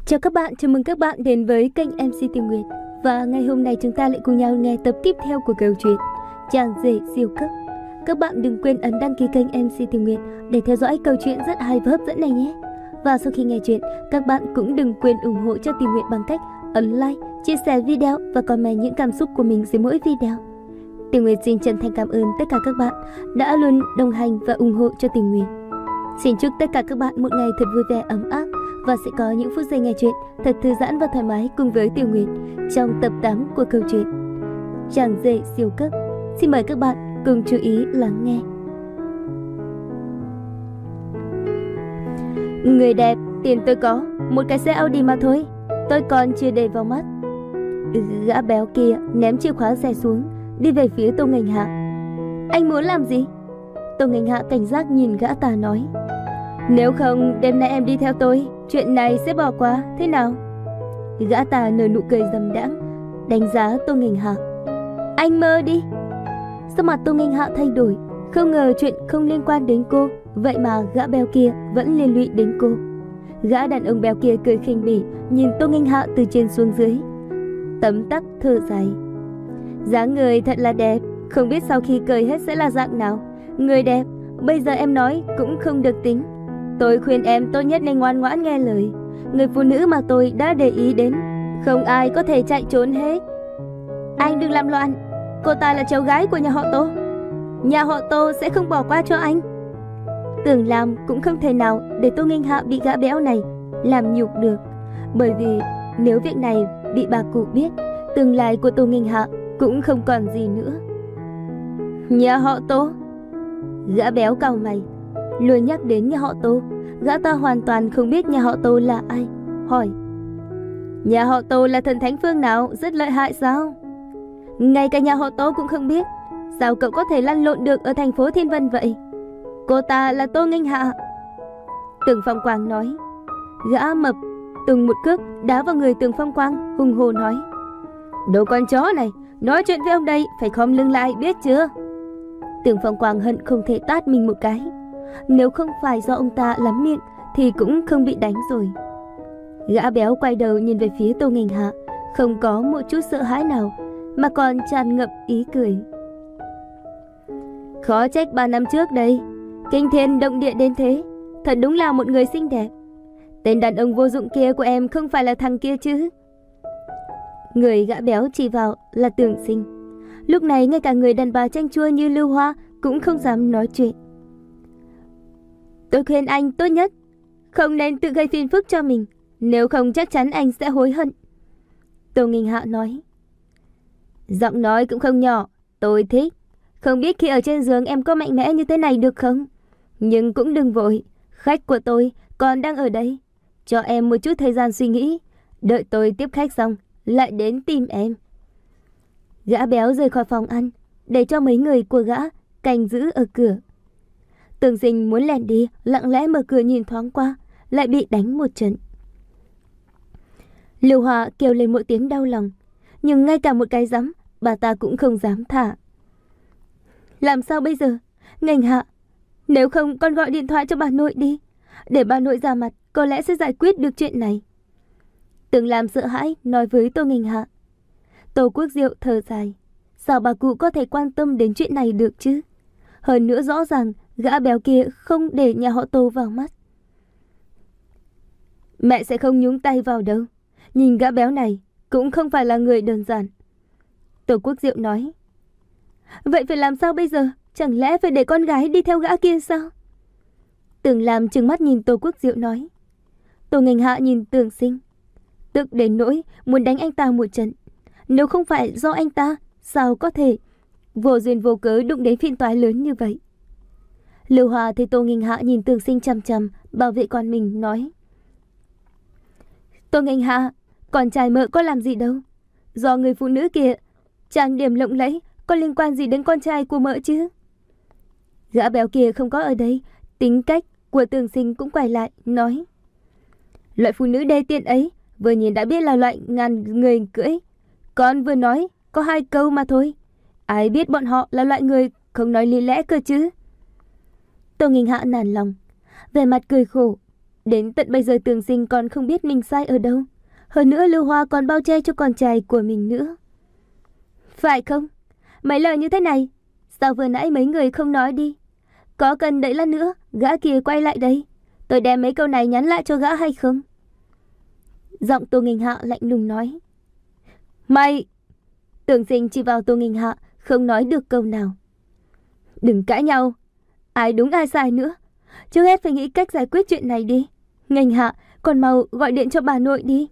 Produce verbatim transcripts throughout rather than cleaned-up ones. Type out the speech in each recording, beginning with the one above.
Chào các bạn, chào mừng các bạn đến với kênh em xê Tiểu Nguyệt. Và ngày hôm nay chúng ta lại cùng nhau nghe tập tiếp theo của câu chuyện Chàng rể siêu cấp. Các bạn đừng quên ấn đăng ký kênh em xê Tiểu Nguyệt để theo dõi câu chuyện rất hay và hấp dẫn này nhé. Và sau khi nghe chuyện, các bạn cũng đừng quên ủng hộ cho Tiểu Nguyệt bằng cách ấn like, chia sẻ video và comment những cảm xúc của mình dưới mỗi video. Tiểu Nguyệt xin chân thành cảm ơn tất cả các bạn đã luôn đồng hành và ủng hộ cho Tiểu Nguyệt. Xin chúc tất cả các bạn một ngày thật vui vẻ, ấm áp và sẽ có những phút giây nghe chuyện thật thư giãn và thoải mái cùng với Tiểu Nguyệt trong tập tám của câu chuyện Chàng rể siêu cấp. Xin mời các bạn cùng chú ý lắng nghe. Người đẹp, tiền tôi có, một cái xe Audi mà thôi, tôi còn chưa để vào mắt. Gã béo kia ném chìa khóa xe xuống, đi về phía Tô Nghênh Hạ. Anh muốn làm gì? Tô Nghênh Hạ cảnh giác nhìn gã ta nói, nếu không đêm nay em đi theo tôi, chuyện này sẽ bỏ qua, thế nào? Gã ta nở nụ cười dâm đãng, đánh giá Tô Nghênh Hạ. Anh mơ đi. Sắc mặt Tô Nghênh Hạ thay đổi, không ngờ chuyện không liên quan đến cô, vậy mà gã béo kia vẫn liên lụy đến cô. Gã đàn ông béo kia cười khinh bỉ, nhìn Tô Nghênh Hạ từ trên xuống dưới, tấm tắc thở dài. Dáng người thật là đẹp, không biết sau khi cười hết sẽ là dạng nào. Người đẹp, bây giờ em nói cũng không được tính. Tôi khuyên em tốt nhất nên ngoan ngoãn nghe lời. Người phụ nữ mà tôi đã để ý đến, không ai có thể chạy trốn hết. Anh đừng làm loạn, cô ta là cháu gái của nhà họ Tô. Nhà họ Tô sẽ không bỏ qua cho anh. Tưởng làm cũng không thể nào để Tô Nghênh Hạ bị gã béo này làm nhục được. Bởi vì nếu việc này bị bà cụ biết, tương lai của Tô Nghênh Hạ cũng không còn gì nữa. Nhà họ Tô? Gã béo cau mày, luôn nhắc đến nhà họ Tô. Gã ta hoàn toàn không biết nhà họ Tô là ai, hỏi, nhà họ Tô là thần thánh phương nào rất lợi hại sao? Ngay cả nhà họ Tô cũng không biết, sao cậu có thể lăn lộn được ở thành phố Thiên Vân vậy? Cô ta là Tô Nghênh Hạ. Tưởng Phong Quang nói. Gã mập tung một cước đá vào người Tưởng Phong Quang, hùng hồ nói, đồ con chó này, nói chuyện với ông đây phải khom lưng lại, biết chưa? Tưởng Phong Quang hận không thể tát mình một cái. Nếu không phải do ông ta lắm miệng thì cũng không bị đánh rồi. Gã béo quay đầu nhìn về phía Tô Nghênh Hạ, không có một chút sợ hãi nào, mà còn tràn ngập ý cười. Khó trách ba năm trước đây kinh thiên động địa đến thế, thật đúng là một người xinh đẹp. Tên đàn ông vô dụng kia của em không phải là thằng kia chứ? Người gã béo chỉ vào là Tưởng Sinh. Lúc này ngay cả người đàn bà chanh chua như Lưu Hoa cũng không dám nói chuyện. Tôi khuyên anh tốt nhất không nên tự gây phiền phức cho mình, nếu không chắc chắn anh sẽ hối hận. Tô Nghênh Hạ nói. Giọng nói cũng không nhỏ, tôi thích. Không biết khi ở trên giường em có mạnh mẽ như thế này được không? Nhưng cũng đừng vội, khách của tôi còn đang ở đây. Cho em một chút thời gian suy nghĩ, đợi tôi tiếp khách xong lại đến tìm em. Gã béo rời khỏi phòng ăn, để cho mấy người của gã canh giữ ở cửa. Tưởng Sinh muốn lẻn đi, lặng lẽ mở cửa nhìn thoáng qua, lại bị đánh một trận. Lưu Hòa kêu lên một tiếng đau lòng, nhưng ngay cả một cái giấm bà ta cũng không dám thả. Làm sao bây giờ? Nghênh Hạ, nếu không con gọi điện thoại cho bà nội đi, để bà nội ra mặt, có lẽ sẽ giải quyết được chuyện này. Tưởng Lam sợ hãi nói với Tô Nghênh Hạ. Tô Quốc Diệu thở dài, sao bà cụ có thể quan tâm đến chuyện này được chứ? Hơn nữa rõ ràng gã béo kia không để nhà họ Tô vào mắt. Mẹ sẽ không nhúng tay vào đâu, nhìn gã béo này cũng không phải là người đơn giản. Tô Quốc Diệu nói. Vậy phải làm sao bây giờ? Chẳng lẽ phải để con gái đi theo gã kia sao? Tưởng Lam trừng mắt nhìn Tô Quốc Diệu nói. Tô Nghênh Hạ nhìn Tưởng Sinh, tức đến nỗi muốn đánh anh ta một trận. Nếu không phải do anh ta, sao có thể vô duyên vô cớ đụng đến phiền toái lớn như vậy? Lưu Hòa thấy Tô Nghênh Hạ nhìn Tưởng Sinh chằm chằm, bảo vệ con mình nói. Tô Nghênh Hạ, con trai mợ có làm gì đâu. Do người phụ nữ kia trang điểm lộng lẫy, có liên quan gì đến con trai của mợ chứ? Gã béo kia không có ở đây, tính cách của Tưởng Sinh cũng quay lại, nói. Loại phụ nữ đê tiện ấy, vừa nhìn đã biết là loại ngàn người cưỡi. Con vừa nói có hai câu mà thôi, ai biết bọn họ là loại người không nói lý lẽ cơ chứ? Tô Nghênh Hạ nản lòng, vẻ mặt cười khổ. Đến tận bây giờ Tường Sinh còn không biết mình sai ở đâu. Hơn nữa Lưu Hoa còn bao che cho con trai của mình nữa. Phải không? Mấy lời như thế này, sao vừa nãy mấy người không nói đi? Có cần đợi lát nữa gã kia quay lại đây, tôi đem mấy câu này nhắn lại cho gã hay không? Giọng Tô Nghênh Hạ lạnh lùng nói. Mày! Tường Sinh chỉ vào Tô Nghênh Hạ, không nói được câu nào. Đừng cãi nhau, ai đúng ai sai nữa. Trước hết phải nghĩ cách giải quyết chuyện này đi. Nghênh Hạ, còn mau gọi điện cho bà nội đi.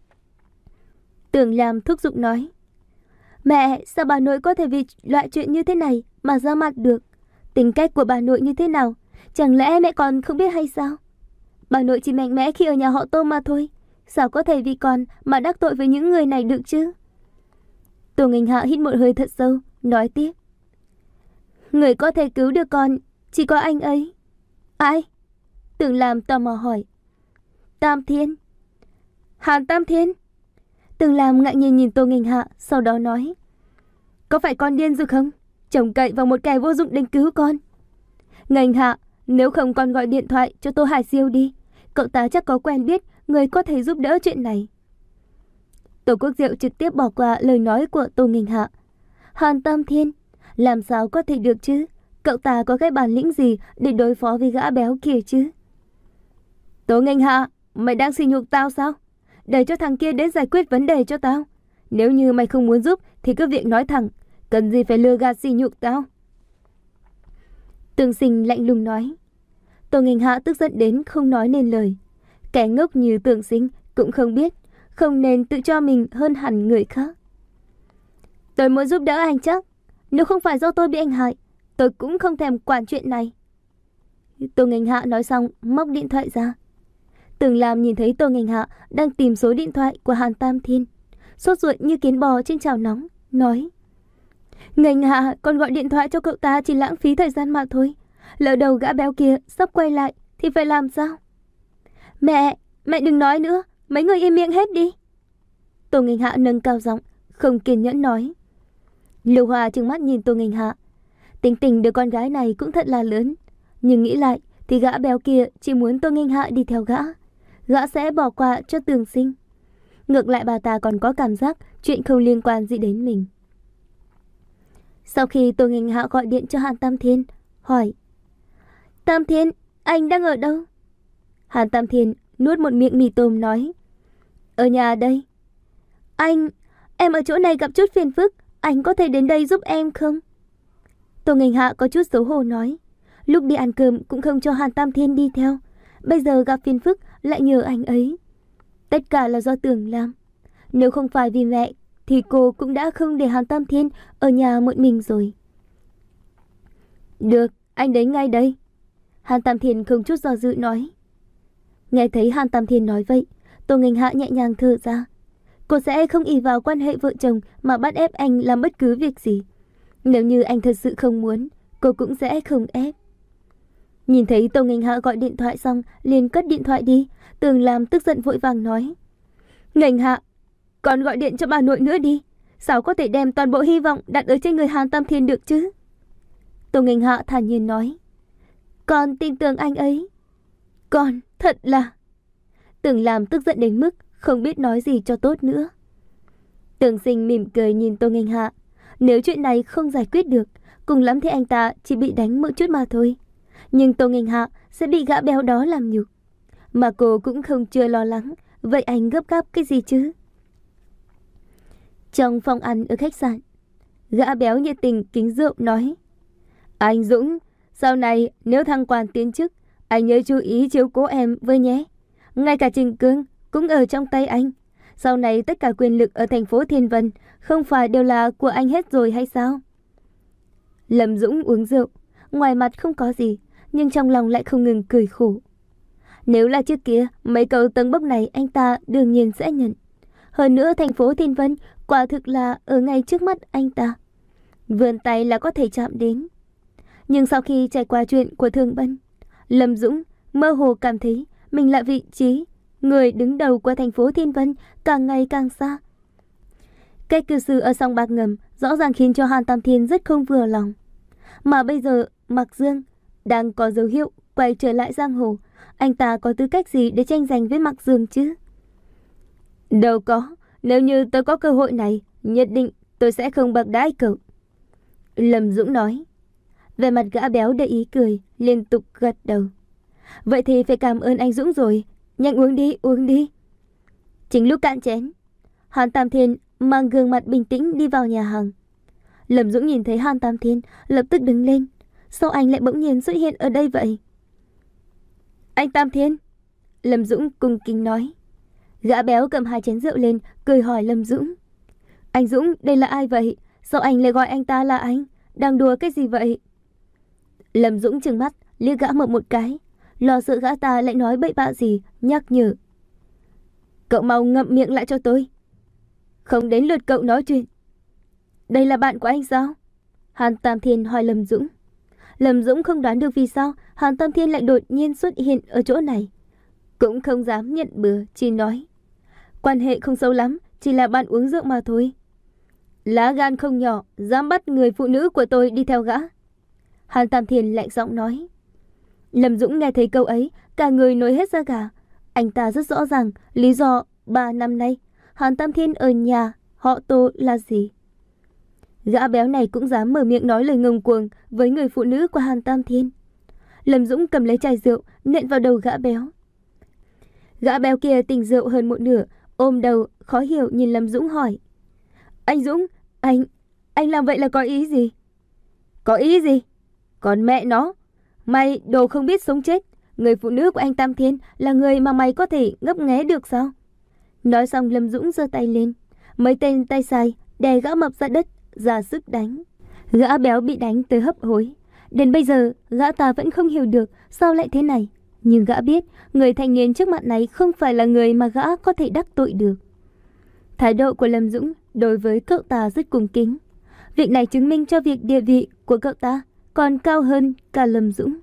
Tưởng Lam thúc giục nói. Mẹ, sao bà nội có thể vì loại chuyện như thế này mà ra mặt được? Tính cách của bà nội như thế nào, chẳng lẽ mẹ còn không biết hay sao? Bà nội chỉ mạnh mẽ khi ở nhà họ Tô mà thôi, sao có thể vì con mà đắc tội với những người này được chứ? Tô Nghênh Hạ hít một hơi thật sâu, nói tiếp. Người có thể cứu được con chỉ có anh ấy. Ai? Tưởng Lam tò mò hỏi. Tam Thiên. Hàn Tam Thiên. Tưởng Lam ngại nhiên nhìn Tô Nghênh Hạ, sau đó nói. Có phải con điên rồi không? Trông cậy vào một kẻ vô dụng đến cứu con. Nghênh Hạ, nếu không con gọi điện thoại cho Tô Hải Siêu đi. Cậu ta chắc có quen biết người có thể giúp đỡ chuyện này. Tô Quốc Diệu trực tiếp bỏ qua lời nói của Tô Nghênh Hạ. Hàn Tam Thiên, làm sao có thể được chứ? Cậu ta có cái bản lĩnh gì để đối phó với gã béo kia chứ? Tô Nghênh Hạ, mày đang sỉ nhục tao sao? Để cho thằng kia đến giải quyết vấn đề cho tao. Nếu như mày không muốn giúp thì cứ việc nói thẳng, cần gì phải lừa gạt sỉ nhục tao? Tường Sinh lạnh lùng nói. Tô Nghênh Hạ tức giận đến không nói nên lời. Kẻ ngốc như Tường Sinh cũng không biết, không nên tự cho mình hơn hẳn người khác. Tôi muốn giúp đỡ anh chắc. Nếu không phải do tôi bị anh hại, tôi cũng không thèm quản chuyện này. Tô Nghênh Hạ nói xong móc điện thoại ra. Tưởng Lam nhìn thấy Tô Nghênh Hạ đang tìm số điện thoại của Hàn Tam Thiên, sốt ruột như kiến bò trên chảo nóng, nói. Nghênh Hạ, con gọi điện thoại cho cậu ta chỉ lãng phí thời gian mà thôi. Lỡ đầu gã béo kia sắp quay lại thì phải làm sao? Mẹ, mẹ đừng nói nữa, mấy người im miệng hết đi. Tô Nghênh Hạ nâng cao giọng, không kiên nhẫn nói. Lưu Hòa trừng mắt nhìn Tô Nghênh Hạ. Tính tình đứa con gái này cũng thật là lớn, nhưng nghĩ lại thì gã béo kia chỉ muốn Tô Nghênh Hạ đi theo gã, gã sẽ bỏ qua cho Tường Sinh. Ngược lại bà ta còn có cảm giác chuyện không liên quan gì đến mình. Sau khi Tô Nghênh Hạ gọi điện cho Hàn Tam Thiên, hỏi. Tam Thiên, anh đang ở đâu? Hàn Tam Thiên nuốt một miệng mì tôm nói. Ở nhà đây. Anh, em ở chỗ này gặp chút phiền phức, anh có thể đến đây giúp em không? Tô Nghênh Hạ có chút xấu hổ nói. Lúc đi ăn cơm cũng không cho Hàn Tam Thiên đi theo, bây giờ gặp phiền phức lại nhờ anh ấy. Tất cả là do Tưởng Lam. Nếu không phải vì mẹ thì cô cũng đã không để Hàn Tam Thiên ở nhà một mình rồi. Được, anh đến ngay đây. Hàn Tam Thiên không chút do dự nói. Nghe thấy Hàn Tam Thiên nói vậy, Tô Nghênh Hạ nhẹ nhàng thở ra. Cô sẽ không ỷ vào quan hệ vợ chồng mà bắt ép anh làm bất cứ việc gì. Nếu như anh thật sự không muốn, cô cũng sẽ không ép. Nhìn thấy Tô Nghênh Hạ gọi điện thoại xong liền cất điện thoại đi, Tường Lam tức giận vội vàng nói. Nghênh Hạ, còn gọi điện cho bà nội nữa đi. Sao có thể đem toàn bộ hy vọng đặt ở trên người Hàn Tam Thiên được chứ? Tô Nghênh Hạ thản nhiên nói. Con tin tưởng anh ấy. Con thật là... Tường Lam tức giận đến mức không biết nói gì cho tốt nữa. Tường Sinh mỉm cười nhìn Tô Nghênh Hạ. Nếu chuyện này không giải quyết được, cùng lắm thì anh ta chỉ bị đánh một chút mà thôi. Nhưng Tô Nghênh Hạ sẽ bị gã béo đó làm nhục. Mà cô cũng không chưa lo lắng. Vậy anh gấp gáp cái gì chứ? Trong phòng ăn ở khách sạn, gã béo nhiệt tình kính rượu nói. Anh Dũng, sau này nếu thăng quan tiến chức, anh nhớ chú ý chiếu cố em với nhé. Ngay cả Trình Cương cũng ở trong tay anh. Sau này tất cả quyền lực ở thành phố Thiên Vân không phải đều là của anh hết rồi hay sao? Lâm Dũng uống rượu, ngoài mặt không có gì, nhưng trong lòng lại không ngừng cười khổ. Nếu là trước kia, mấy câu tâng bốc này anh ta đương nhiên sẽ nhận. Hơn nữa thành phố Thiên Vân quả thực là ở ngay trước mắt anh ta. Vươn tay là có thể chạm đến. Nhưng sau khi trải qua chuyện của Thương Bân, Lâm Dũng mơ hồ cảm thấy mình là vị trí người đứng đầu của thành phố Thiên Vân càng ngày càng xa. Cách cư xử ở sòng bạc ngầm rõ ràng khiến cho Hàn Tam Thiên rất không vừa lòng. Mà bây giờ Mạc Dương đang có dấu hiệu quay trở lại giang hồ, Anh ta có tư cách gì để tranh giành với Mạc Dương chứ? Đâu có, nếu như tôi có cơ hội này, nhất định tôi sẽ không bạc đãi cậu. Lâm Dũng nói. Về mặt gã béo đầy ý cười, liên tục gật đầu. Vậy thì phải cảm ơn anh Dũng rồi. Nhanh uống đi, uống đi. Chính lúc cạn chén, Hàn Tam Thiên mang gương mặt bình tĩnh đi vào nhà hàng. Lâm Dũng nhìn thấy Hàn Tam Thiên, lập tức đứng lên. Sao anh lại bỗng nhiên xuất hiện ở đây vậy? Anh Tam Thiên. Lâm Dũng cung kính nói. Gã béo cầm hai chén rượu lên, cười hỏi Lâm Dũng. Anh Dũng, đây là ai vậy? Sao anh lại gọi anh ta là anh? Đang đùa cái gì vậy? Lâm Dũng trừng mắt, liếc gã mập một cái, lo sợ gã ta lại nói bậy bạ gì, nhắc nhở. Cậu mau ngậm miệng lại cho tôi. Không đến lượt cậu nói chuyện. Đây là bạn của anh sao? Hàn Tam Thiên hỏi Lâm Dũng. Lâm Dũng không đoán được vì sao Hàn Tam Thiên lại đột nhiên xuất hiện ở chỗ này. Cũng không dám nhận bừa, chỉ nói. Quan hệ không sâu lắm, chỉ là bạn uống rượu mà thôi. Lá gan không nhỏ, dám bắt người phụ nữ của tôi đi theo gã. Hàn Tam Thiên lạnh giọng nói. Lâm Dũng nghe thấy câu ấy, cả người nổi hết da gà. Anh ta rất rõ ràng lý do ba năm nay Hàn Tam Thiên ở nhà họ Tô là gì. Gã béo này cũng dám mở miệng nói lời ngông cuồng với người phụ nữ của Hàn Tam Thiên. Lâm Dũng cầm lấy chai rượu nện vào đầu gã béo. Gã béo kia tỉnh rượu hơn một nửa, ôm đầu khó hiểu nhìn Lâm Dũng hỏi. Anh Dũng, anh, anh làm vậy là có ý gì? Có ý gì? Còn mẹ nó, mày đồ không biết sống chết. Người phụ nữ của anh Tam Thiên là người mà mày có thể ngấp nghé được sao? Nói xong Lâm Dũng giơ tay lên. Mấy tên tay sai đè gã mập ra đất, ra sức đánh. Gã béo bị đánh tới hấp hối. Đến bây giờ gã ta vẫn không hiểu được sao lại thế này. Nhưng gã biết người thanh niên trước mặt này không phải là người mà gã có thể đắc tội được. Thái độ của Lâm Dũng đối với cậu ta rất cung kính. Việc này chứng minh cho việc địa vị của cậu ta còn cao hơn cả Lâm Dũng.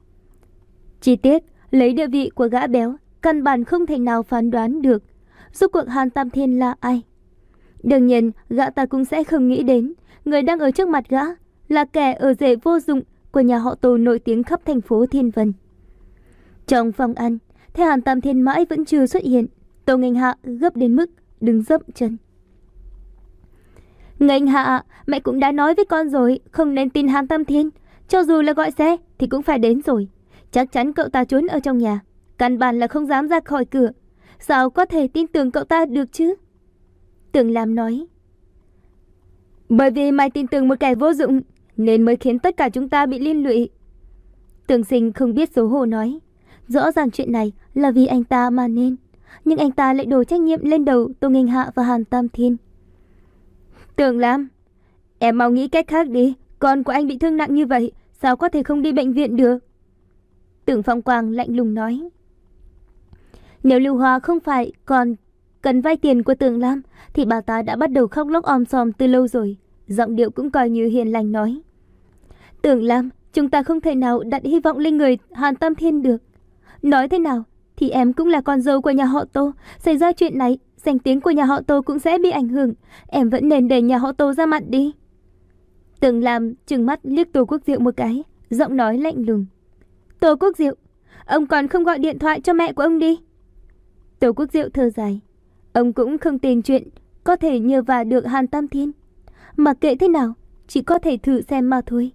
Chi tiết lấy địa vị của gã béo, căn bản không thể nào phán đoán được rốt cuộc Hàn Tam Thiên là ai. Đương nhiên gã ta cũng sẽ không nghĩ đến người đang ở trước mặt gã là kẻ ở rể vô dụng của nhà họ Tô nổi tiếng khắp thành phố Thiên Vân. Trong phòng ăn, thấy Hàn Tam Thiên mãi vẫn chưa xuất hiện, Tô Nghênh Hạ gấp đến mức đứng dậm chân. Nghênh Hạ, mẹ cũng đã nói với con rồi, không nên tin Hàn Tam Thiên. Cho dù là gọi xe thì cũng phải đến rồi. Chắc chắn cậu ta trốn ở trong nhà, căn bản là không dám ra khỏi cửa. Sao có thể tin tưởng cậu ta được chứ? Tưởng Lam nói. Bởi vì mày tin tưởng một kẻ vô dụng nên mới khiến tất cả chúng ta bị liên lụy. Tưởng Sinh không biết xấu hổ nói. Rõ ràng chuyện này là vì anh ta mà nên, nhưng anh ta lại đổ trách nhiệm lên đầu Tô Nghênh Hạ và Hàn Tam Thiên. Tưởng Lam, em mau nghĩ cách khác đi. Con của anh bị thương nặng như vậy, sao có thể không đi bệnh viện được? Tưởng Phong Quang lạnh lùng nói. Nếu Lưu Hoa không phải còn cần vay tiền của Tưởng Lam thì bà ta đã bắt đầu khóc lóc om sòm từ lâu rồi. Giọng điệu cũng coi như hiền lành nói. Tưởng Lam, chúng ta không thể nào đặt hy vọng lên người Hàn Tam Thiên được. Nói thế nào thì em cũng là con dâu của nhà họ Tô. Xảy ra chuyện này, danh tiếng của nhà họ Tô cũng sẽ bị ảnh hưởng. Em vẫn nên để nhà họ Tô ra mặt đi. Tưởng Lam trừng mắt liếc Tô Quốc Diệu một cái, giọng nói lạnh lùng. Tô Quốc Diệu, ông còn không gọi điện thoại cho mẹ của ông đi. Tô Quốc Diệu thở dài. Ông cũng không tin chuyện có thể nhờ vả được Hàn Tam Thiên. Mà kệ thế nào, chỉ có thể thử xem mà thôi.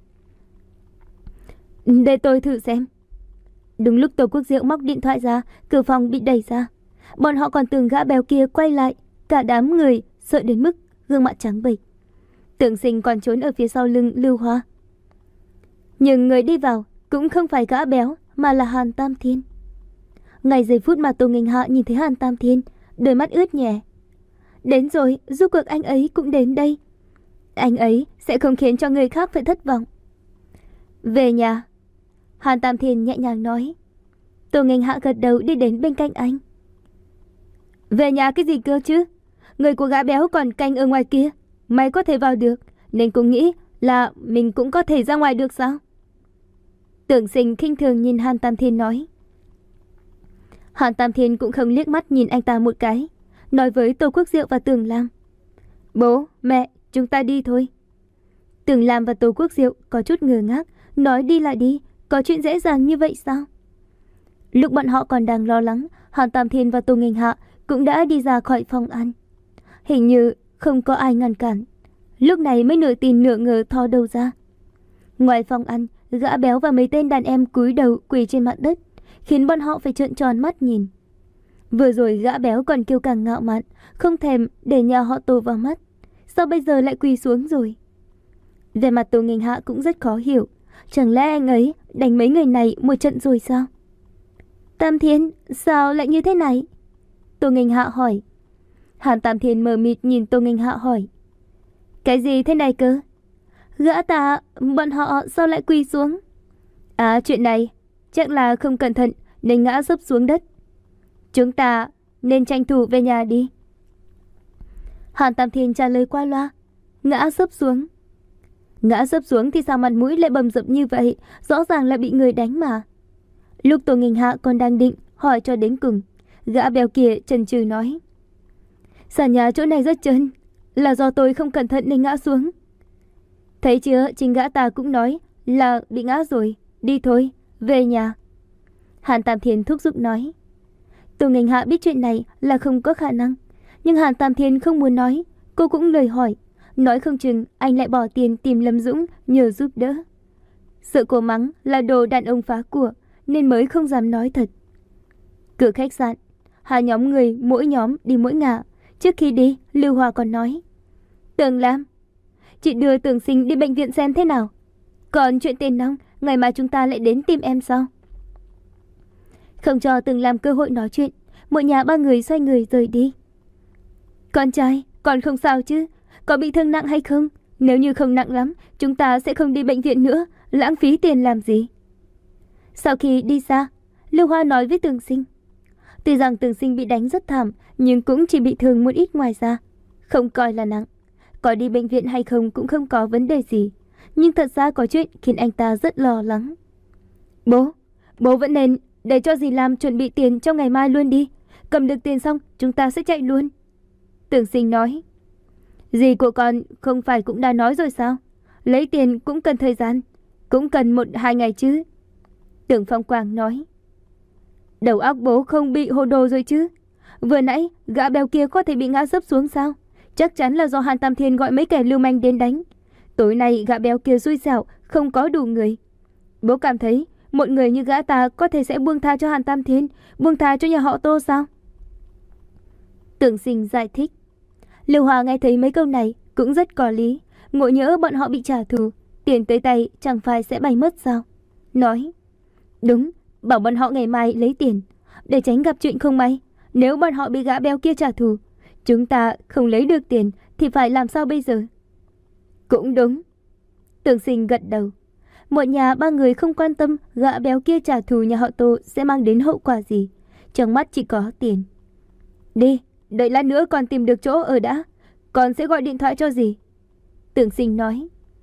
Để tôi thử xem. Đúng lúc Tô Quốc Diệu móc điện thoại ra, cửa phòng bị đẩy ra. Bọn họ còn tưởng gã béo kia quay lại, cả đám người sợ đến mức gương mặt trắng bệch. Tưởng Sinh còn trốn ở phía sau lưng Lưu Hoa. Nhưng người đi vào cũng không phải gã béo mà là Hàn Tam Thiên. Ngay giây phút mà Tô Nghênh Hạ nhìn thấy Hàn Tam Thiên, đôi mắt ướt nhẹ. Đến rồi, rốt cuộc anh ấy cũng đến đây. Anh ấy sẽ không khiến cho người khác phải thất vọng. Về nhà, Hàn Tam Thiên nhẹ nhàng nói. Tô Nghênh Hạ gật đầu đi đến bên cạnh anh. Về nhà cái gì cơ chứ? Người của gã béo còn canh ở ngoài kia. Mày có thể vào được, nên cũng nghĩ là mình cũng có thể ra ngoài được sao? Tưởng Sinh khinh thường nhìn Hàn Tam Thiên nói. Hàn Tam Thiên cũng không liếc mắt nhìn anh ta một cái, nói với Tô Quốc Diệu và Tưởng Lam. Bố, mẹ, chúng ta đi thôi. Tưởng Lam và Tô Quốc Diệu có chút ngơ ngác, nói đi là đi, có chuyện dễ dàng như vậy sao? Lúc bọn họ còn đang lo lắng, Hàn Tam Thiên và Tô Nghênh Hạ cũng đã đi ra khỏi phòng ăn. Hình như không có ai ngăn cản. Lúc này mới nửa tin nửa ngờ thò đầu ra. Ngoài phòng ăn, gã béo và mấy tên đàn em cúi đầu quỳ trên mặt đất, khiến bọn họ phải trợn tròn mắt nhìn. Vừa rồi gã béo còn kêu càng ngạo mạn, không thèm để nhà họ Tô vào mắt. Sao bây giờ lại quỳ xuống rồi? Về mặt Tô Nghênh Hạ cũng rất khó hiểu. Chẳng lẽ anh ấy đánh mấy người này một trận rồi sao? Tam Thiên, sao lại như thế này? Tô Nghênh Hạ hỏi. Hàn Tam Thiên mờ mịt nhìn Tô Nghênh Hạ hỏi. Cái gì thế này cơ? Gã ta, bọn họ sao lại quỳ xuống? À, chuyện này chắc là không cẩn thận nên ngã sấp xuống đất. Chúng ta nên tranh thủ về nhà đi. Hàn Tam Thiên trả lời qua loa. Ngã sấp xuống. Ngã sấp xuống thì sao mặt mũi lại bầm dập như vậy? Rõ ràng là bị người đánh mà. Lúc Tô Nghênh Hạ còn đang định hỏi cho đến cùng, gã béo kia chần chừ nói. Sàn nhà chỗ này rất trơn, là do tôi không cẩn thận nên ngã xuống. Thấy chưa, chính gã ta cũng nói là bị ngã rồi. Đi thôi, về nhà. Hàn Tam Thiên thúc giục nói. Tô Nghênh Hạ biết chuyện này là không có khả năng, nhưng Hàn Tam Thiên không muốn nói. Cô cũng lời hỏi, nói không chừng anh lại bỏ tiền tìm Lâm Dũng nhờ giúp đỡ. Sợ cô mắng là đồ đàn ông phá của nên mới không dám nói thật. Cửa khách sạn, hai nhóm người mỗi nhóm đi mỗi ngả. Trước khi đi, Lưu Hòa còn nói. Tường Lam, chị đưa Tường Sinh đi bệnh viện xem thế nào. Còn chuyện tiền nong, ngày mai chúng ta lại đến tìm em sau. Không cho Tường Lam cơ hội nói chuyện, mỗi nhà ba người xoay người rời đi. Con trai, con không sao chứ? Có bị thương nặng hay không? Nếu như không nặng lắm, chúng ta sẽ không đi bệnh viện nữa. Lãng phí tiền làm gì? Sau khi đi xa, Lưu Hoa nói với Tường Sinh. Tuy rằng Tường Sinh bị đánh rất thảm, nhưng cũng chỉ bị thương một ít ngoài da, không coi là nặng. Có đi bệnh viện hay không cũng không có vấn đề gì. Nhưng thật ra có chuyện khiến anh ta rất lo lắng. Bố, bố vẫn nên để cho dì Lam chuẩn bị tiền cho ngày mai luôn đi. Cầm được tiền xong chúng ta sẽ chạy luôn. Tường Sinh nói. Dì của con không phải cũng đã nói rồi sao? Lấy tiền cũng cần thời gian, cũng cần một hai ngày chứ. Tưởng Phong Quang nói. Đầu óc bố không bị hồ đồ rồi chứ? Vừa nãy gã béo kia có thể bị ngã sấp xuống sao? Chắc chắn là do Hàn Tam Thiên gọi mấy kẻ lưu manh đến đánh. Tối nay gã béo kia xui xẻo không có đủ người. Bố cảm thấy một người như gã ta có thể sẽ buông tha cho Hàn Tam Thiên, buông tha cho nhà họ Tô sao? Tưởng Sinh giải thích. Lưu Hòa nghe thấy mấy câu này cũng rất có lý. Ngộ nhỡ bọn họ bị trả thù, tiền tới tay chẳng phải sẽ bay mất sao? Nói. Đúng, bảo bọn họ ngày mai lấy tiền, để tránh gặp chuyện không may. Nếu bọn họ bị gã béo kia trả thù, chúng ta không lấy được tiền thì phải làm sao bây giờ? Cũng đúng. Tưởng Sinh gật đầu. Một nhà ba người không quan tâm gã béo kia trả thù nhà họ Tô sẽ mang đến hậu quả gì. Trong mắt chỉ có tiền. Đi, đợi lát nữa còn tìm được chỗ ở đã, con sẽ gọi điện thoại cho dì. Tưởng Sinh nói.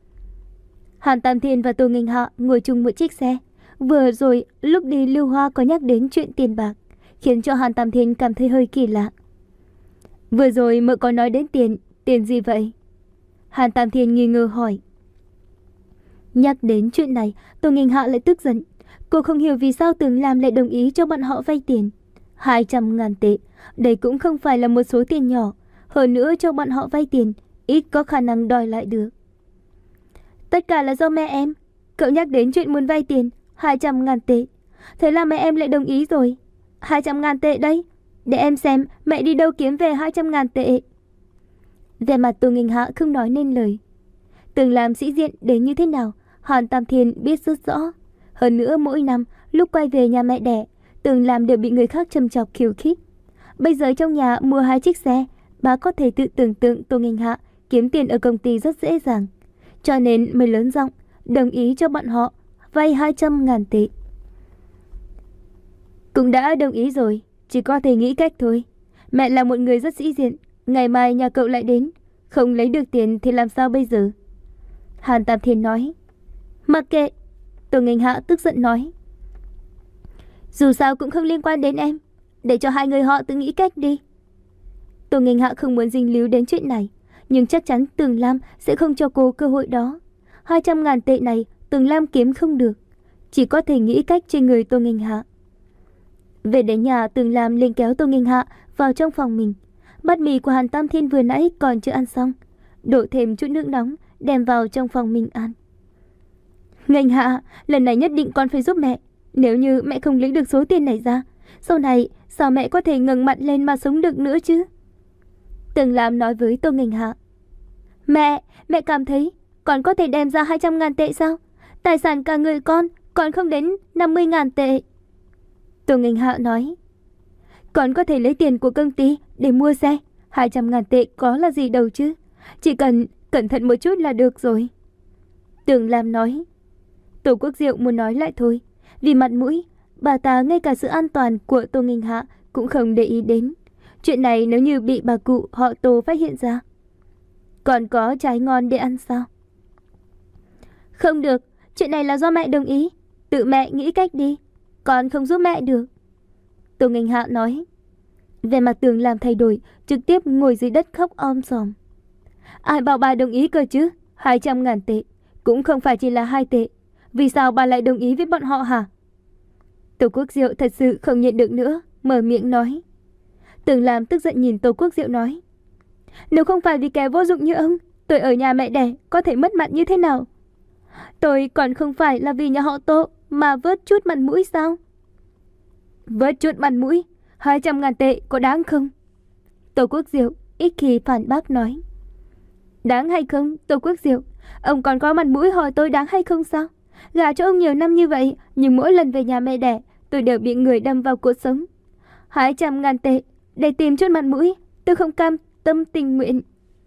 Hàn Tam Thiên và Tô Nghênh Hạ ngồi chung một chiếc xe. Vừa rồi lúc đi Lưu Hoa có nhắc đến chuyện tiền bạc, khiến cho Hàn Tam Thiên cảm thấy hơi kỳ lạ. Vừa rồi mợ có nói đến tiền, tiền gì vậy? Hàn Tam Thiên nghi ngờ hỏi. Nhắc đến chuyện này, Tô Nghênh Hạ lại tức giận. Cô không hiểu vì sao Tường Lam lại đồng ý cho bọn họ vay tiền. Hai trăm ngàn tệ, đây cũng không phải là một số tiền nhỏ. Hơn nữa cho bọn họ vay tiền, ít có khả năng đòi lại được. Tất cả là do mẹ em. Cậu nhắc đến chuyện muốn vay tiền, hai trăm ngàn tệ. Thế là mẹ em lại đồng ý rồi. Hai trăm ngàn tệ đấy. Để em xem mẹ đi đâu kiếm về hai trăm ngàn tệ. Về mặt Tô Nghênh Hạ không nói nên lời. Tường Lam sĩ diện đến như thế nào, Hàn Tam Thiên biết rất rõ. Hơn nữa mỗi năm lúc quay về nhà mẹ đẻ, Tường Lam đều bị người khác châm chọc khiêu khích. Bây giờ trong nhà mua hai chiếc xe, bà có thể tự tưởng tượng Tô Nghênh Hạ kiếm tiền ở công ty rất dễ dàng, cho nên mới lớn giọng đồng ý cho bọn họ vay hai trăm ngàn tệ. Cũng đã đồng ý rồi, chỉ có thể nghĩ cách thôi. Mẹ là một người rất sĩ diện, ngày mai nhà cậu lại đến, không lấy được tiền thì làm sao bây giờ? Hàn Tam Thiên nói. Mặc kệ. Tô Nghênh Hạ tức giận nói. Dù sao cũng không liên quan đến em, để cho hai người họ tự nghĩ cách đi. Tô Nghênh Hạ không muốn dính líu đến chuyện này, nhưng chắc chắn Tường Lam sẽ không cho cô cơ hội đó. Hai trăm ngàn tệ này Tường Lam kiếm không được, chỉ có thể nghĩ cách trên người Tô Nghênh Hạ. Về đến nhà, Tường Lam liền kéo Tô Nghênh Hạ vào trong phòng mình. Bát mì của Hàn Tam Thiên vừa nãy còn chưa ăn xong, đổ thêm chút nước nóng đem vào trong phòng mình ăn. Nghênh Hạ, lần này nhất định con phải giúp mẹ. Nếu như mẹ không lấy được số tiền này ra, sau này sao mẹ có thể ngẩng mặt lên mà sống được nữa chứ? Tường Lam nói với Tô Nghênh Hạ. Mẹ, mẹ cảm thấy con có thể đem ra hai trăm ngàn tệ sao? Tài sản cả người con còn không đến năm mươi ngàn tệ. Tô Nghênh Hạ nói. Con có thể lấy tiền của công ty để mua xe. Hai trăm ngàn tệ có là gì đâu chứ? Chỉ cần cẩn thận một chút là được rồi. Tường Lam nói. Tô Quốc Diệu muốn nói lại thôi. Vì mặt mũi, bà ta ngay cả sự an toàn của Tô Nghênh Hạ cũng không để ý đến. Chuyện này nếu như bị bà cụ họ Tô phát hiện ra, còn có trái ngon để ăn sao? Không được, chuyện này là do mẹ đồng ý. Tự mẹ nghĩ cách đi, con không giúp mẹ được. Tô Nghênh Hạ nói. Về mặt Tường Lam thay đổi, trực tiếp ngồi dưới đất khóc om sòm. Ai bảo bà đồng ý cơ chứ? Hai trăm ngàn tệ cũng không phải chỉ là hai tệ. Vì sao bà lại đồng ý với bọn họ hả? Tô Quốc Diệu thật sự không nhịn được nữa, mở miệng nói. Tường Lam tức giận nhìn Tô Quốc Diệu nói. Nếu không phải vì kẻ vô dụng như ông, tôi ở nhà mẹ đẻ có thể mất mặt như thế nào? Tôi còn không phải là vì nhà họ Tô mà vớt chút mặt mũi sao? Vớt chút mặt mũi? Hai trăm ngàn tệ có đáng không? Tô Quốc Diệu ít khi phản bác nói. Đáng hay không, Tô Quốc Diệu? Ông còn có mặt mũi hỏi tôi đáng hay không sao? Gả cho ông nhiều năm như vậy, nhưng mỗi lần về nhà mẹ đẻ, tôi đều bị người đâm vào cuộc sống. Hai trăm ngàn tệ để tìm chút mặt mũi, tôi không cam tâm tình nguyện.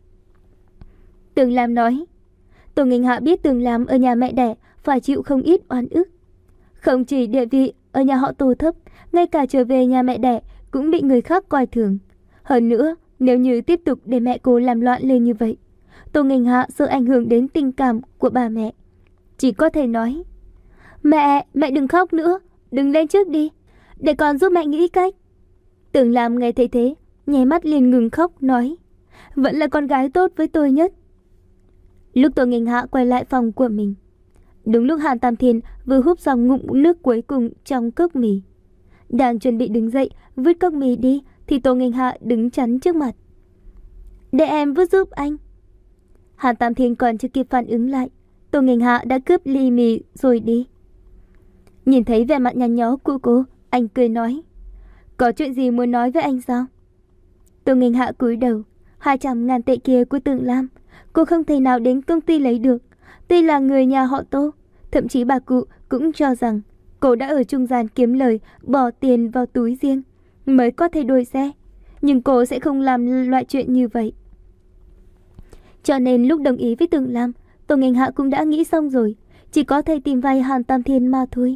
Tường Lam nói. Tô Nghênh Hạ biết Tường Lam ở nhà mẹ đẻ phải chịu không ít oan ức. Không chỉ địa vị ở nhà họ Tô thấp, ngay cả trở về nhà mẹ đẻ cũng bị người khác coi thường. Hơn nữa, nếu như tiếp tục để mẹ cô làm loạn lên như vậy, Tô Nghênh Hạ sợ ảnh hưởng đến tình cảm của bà mẹ. Chỉ có thể nói. Mẹ, mẹ đừng khóc nữa, đừng lên trước đi, để con giúp mẹ nghĩ cách. Tường Lam nghe thấy thế, nháy mắt liền ngừng khóc, nói. Vẫn là con gái tốt với tôi nhất. Lúc Tô Nghênh Hạ quay lại phòng của mình, đúng lúc Hàn Tam Thiên vừa húp xong ngụm nước cuối cùng trong cốc mì, đang chuẩn bị đứng dậy vứt cốc mì đi, thì Tô Nghênh Hạ đứng chắn trước mặt. Để em vứt giúp anh. Hàn Tam Thiên còn chưa kịp phản ứng lại, Tô Nghênh Hạ đã cướp ly mì rồi đi. Nhìn thấy vẻ mặt nhăn nhó của cô, anh cười nói. Có chuyện gì muốn nói với anh sao? Tô Nghênh Hạ cúi đầu. Hai trăm ngàn tệ kia của Tường Lam, cô không thể nào đến công ty lấy được. Tuy là người nhà họ Tô, thậm chí bà cụ cũng cho rằng cô đã ở trung gian kiếm lời, bỏ tiền vào túi riêng mới có thể đổi xe. Nhưng cô sẽ không làm loại chuyện như vậy. Cho nên lúc đồng ý với Tường Lam, Tô Nghênh Hạ cũng đã nghĩ xong rồi, chỉ có thể tìm vay Hàn Tam Thiên mà thôi.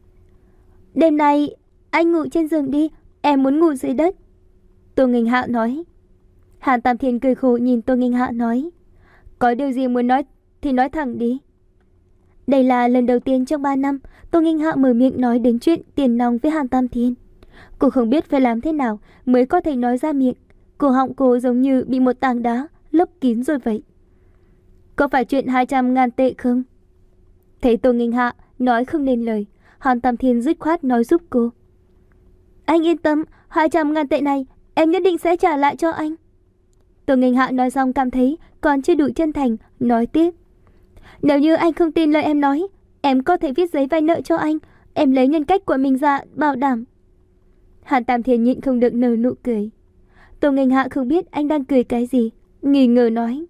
Đêm nay anh ngủ trên giường đi, em muốn ngủ dưới đất. Tô Nghênh Hạ nói. Hàn Tam Thiên cười khổ nhìn Tô Nghênh Hạ nói. Có điều gì muốn nói thì nói thẳng đi. Đây là lần đầu tiên trong ba năm Tô Nghênh Hạ mở miệng nói đến chuyện tiền nong với Hàn Tam Thiên. Cô không biết phải làm thế nào mới có thể nói ra miệng. Cổ họng cô giống như bị một tảng đá lấp kín rồi vậy. Có phải chuyện hai trăm ngàn tệ không? Thấy Tô Nghênh Hạ nói không nên lời, Hàn Tam Thiên dứt khoát nói giúp cô. Anh yên tâm, hai trăm ngàn tệ này em nhất định sẽ trả lại cho anh. Tô Nghênh Hạ nói xong cảm thấy còn chưa đủ chân thành, nói tiếp. Nếu như anh không tin lời em nói, em có thể viết giấy vay nợ cho anh, em lấy nhân cách của mình ra bảo đảm. Hàn Tam Thiên nhịn không được nở nụ cười. Tô Nghênh Hạ không biết anh đang cười cái gì, nghi ngờ nói.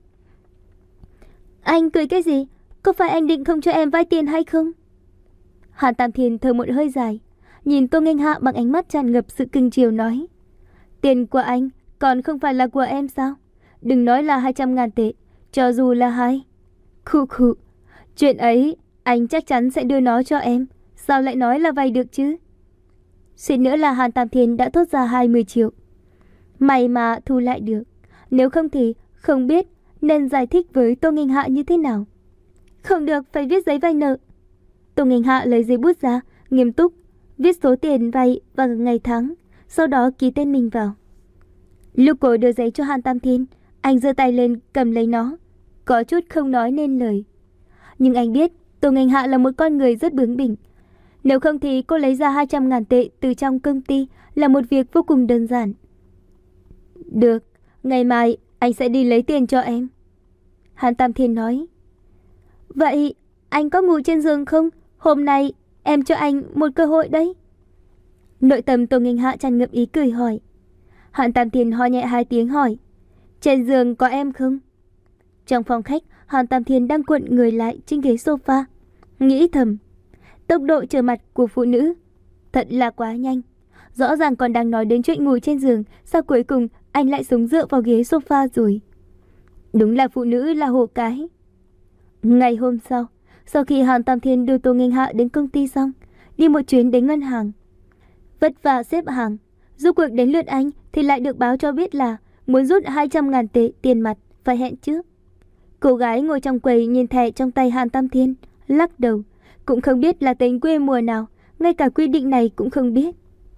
Anh cười cái gì? Có phải anh định không cho em vay tiền hay không? Hàn Tam Thiên thở một hơi dài, nhìn Tô Nghênh Hạ bằng ánh mắt tràn ngập sự cưng chiều nói. Tiền của anh còn không phải là của em sao? Đừng nói là hai trăm ngàn tệ, cho dù là hai. Khụ khụ, chuyện ấy anh chắc chắn sẽ đưa nó cho em. Sao lại nói là vay được chứ? Suýt nữa là Hàn Tam Thiên đã thốt ra hai mươi triệu. May mà thu lại được, nếu không thì không biết nên giải thích với Tô Nghênh Hạ như thế nào. Không được, phải viết giấy vay nợ. Tô Nghênh Hạ lấy giấy bút ra, nghiêm túc viết số tiền vay và ngày tháng, sau đó ký tên mình vào. Lúc cô đưa giấy cho Hàn Tam Thiên, anh giơ tay lên cầm lấy nó, có chút không nói nên lời. Nhưng anh biết Tô Nghênh Hạ là một con người rất bướng bỉnh, Nếu không thì cô lấy ra hai trăm ngàn tệ từ trong công ty là một việc vô cùng đơn giản. Được, ngày mai anh sẽ đi lấy tiền cho em. Hàn Tam Thiên nói. Vậy anh có ngủ trên giường không? Hôm nay em cho anh một cơ hội đấy. Nội tâm Tô Nghênh Hạ tràn ngập ý cười hỏi. Hàn Tam Thiên ho nhẹ hai tiếng hỏi. Trên giường có em không? Trong phòng khách, Hàn Tam Thiên đang cuộn người lại trên ghế sofa, nghĩ thầm. Tốc độ trở mặt của phụ nữ thật là quá nhanh. Rõ ràng còn đang nói đến chuyện ngủ trên giường, sao cuối cùng anh lại sống dựa vào ghế sofa rồi. Đúng là phụ nữ là hổ cái. Ngày hôm sau, sau khi Hàn Tam Thiên đưa Tô Nghênh Hạ đến công ty xong, đi một chuyến đến ngân hàng, vất vả xếp hàng, rốt cuộc đến lượt anh thì lại được báo cho biết là muốn rút hai trăm ngàn tệ tiền mặt phải hẹn trước. Cô gái ngồi trong quầy nhìn thẻ trong tay Hàn Tam Thiên, lắc đầu, cũng không biết là tính quê mùa nào, ngay cả quy định này cũng không biết.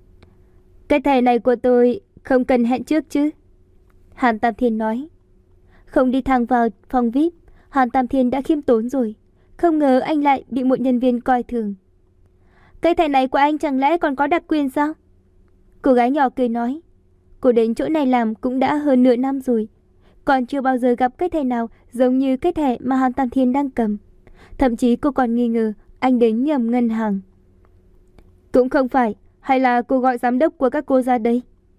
Cái thẻ này của tôi không cần hẹn trước chứ? Hàn Tam Thiên nói. Không đi thẳng vào phòng vi ai pi, Hàn Tam Thiên đã khiêm tốn rồi. Không ngờ anh lại bị một nhân viên coi thường. Cái thẻ này của anh chẳng lẽ còn có đặc quyền sao? Cô gái nhỏ cười nói. Cô đến chỗ này làm cũng đã hơn nửa năm rồi, còn chưa bao giờ gặp cái thẻ nào giống như cái thẻ mà Hàn Tam Thiên đang cầm. Thậm chí cô còn nghi ngờ anh đến nhầm ngân hàng. Cũng không phải, hay là cô gọi giám đốc của các cô ra đây?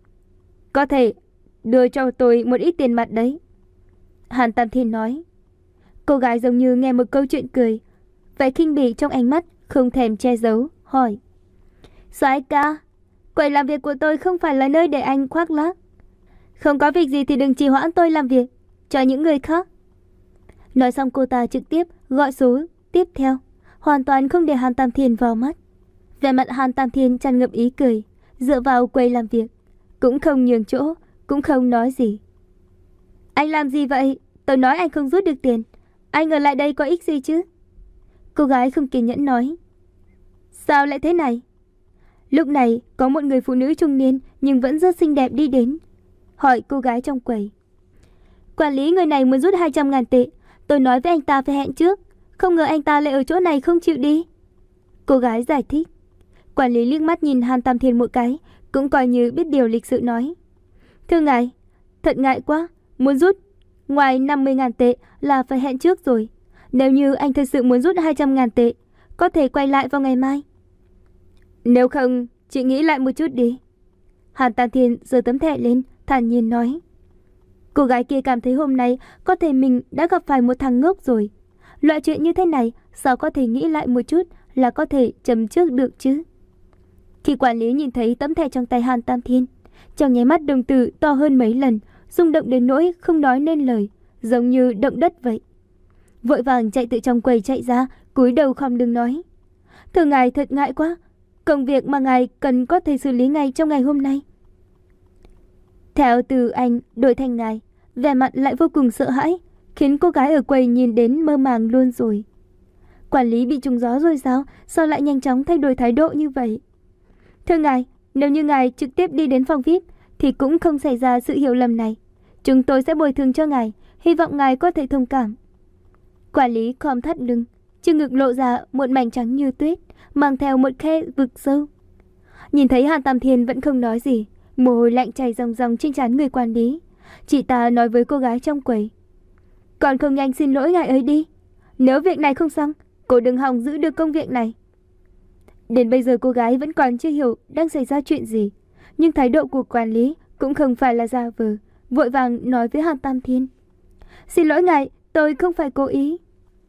Có thể đưa cho tôi một ít tiền mặt đấy. Hàn Tam Thiên nói. Cô gái giống như nghe một câu chuyện cười, vẻ khinh bỉ trong ánh mắt không thèm che giấu, hỏi. Soái ca, quầy làm việc của tôi không phải là nơi để anh khoác lác. Không có việc gì thì đừng trì hoãn tôi làm việc cho những người khác. Nói xong cô ta trực tiếp gọi số tiếp theo, hoàn toàn không để Hàn Tam Thiên vào mắt. Vẻ mặt Hàn Tam Thiên tràn ngập ý cười, dựa vào quầy làm việc, cũng không nhường chỗ, cũng không nói gì. Anh làm gì vậy? Tôi nói anh không rút được tiền, anh ở lại đây có ích gì chứ? Cô gái không kiên nhẫn nói. Sao lại thế này? Lúc này có một người phụ nữ trung niên nhưng vẫn rất xinh đẹp đi đến, hỏi cô gái trong quầy. Quản lý người này muốn rút hai trăm ngàn tệ, tôi nói với anh ta phải hẹn trước, không ngờ anh ta lại ở chỗ này không chịu đi. Cô gái giải thích. Quản lý liếc mắt nhìn Hàn Tam Thiên một cái, cũng coi như biết điều lịch sự nói. Thưa ngài, thật ngại quá, muốn rút ngoài năm mươi ngàn tệ là phải hẹn trước rồi. Nếu như anh thật sự muốn rút hai trăm ngàn tệ, có thể quay lại vào ngày mai. Nếu không, chị nghĩ lại một chút đi. Hàn Tam Thiên giơ tấm thẻ lên, thản nhiên nói. Cô gái kia cảm thấy hôm nay có thể mình đã gặp phải một thằng ngốc rồi. Loại chuyện như thế này sao có thể nghĩ lại một chút là có thể chấm trước được chứ? Khi quản lý nhìn thấy tấm thẻ trong tay Hàn Tam Thiên, trong nháy mắt đồng tử to hơn mấy lần, rung động đến nỗi không nói nên lời, giống như động đất vậy. Vội vàng chạy từ trong quầy chạy ra, cúi đầu khom lưng nói. Thưa ngài, thật ngại quá, công việc mà ngài cần có thể xử lý ngay trong ngày hôm nay. Theo từ anh đổi thành ngài, vẻ mặt lại vô cùng sợ hãi, khiến cô gái ở quầy nhìn đến mơ màng luôn rồi. Quản lý bị trúng gió rồi sao? Sao lại nhanh chóng thay đổi thái độ như vậy? Thưa ngài, nếu như ngài trực tiếp đi đến phòng vi ai pi thì cũng không xảy ra sự hiểu lầm này. Chúng tôi sẽ bồi thường cho ngài, hy vọng ngài có thể thông cảm. Quản lý khom thắt lưng, chân ngực lộ ra một mảnh trắng như tuyết, mang theo một khe vực sâu. Nhìn thấy Hàn Tam Thiên vẫn không nói gì, mồ hôi lạnh chảy ròng ròng trên trán người quản lý. Chị ta nói với cô gái trong quầy. Còn không nhanh xin lỗi ngài ấy đi. Nếu việc này không xong, cô đừng hòng giữ được công việc này. Đến bây giờ cô gái vẫn còn chưa hiểu đang xảy ra chuyện gì, nhưng thái độ của quản lý cũng không phải là giả vờ, vội vàng nói với Hàn Tam Thiên. Xin lỗi ngài, tôi không phải cố ý.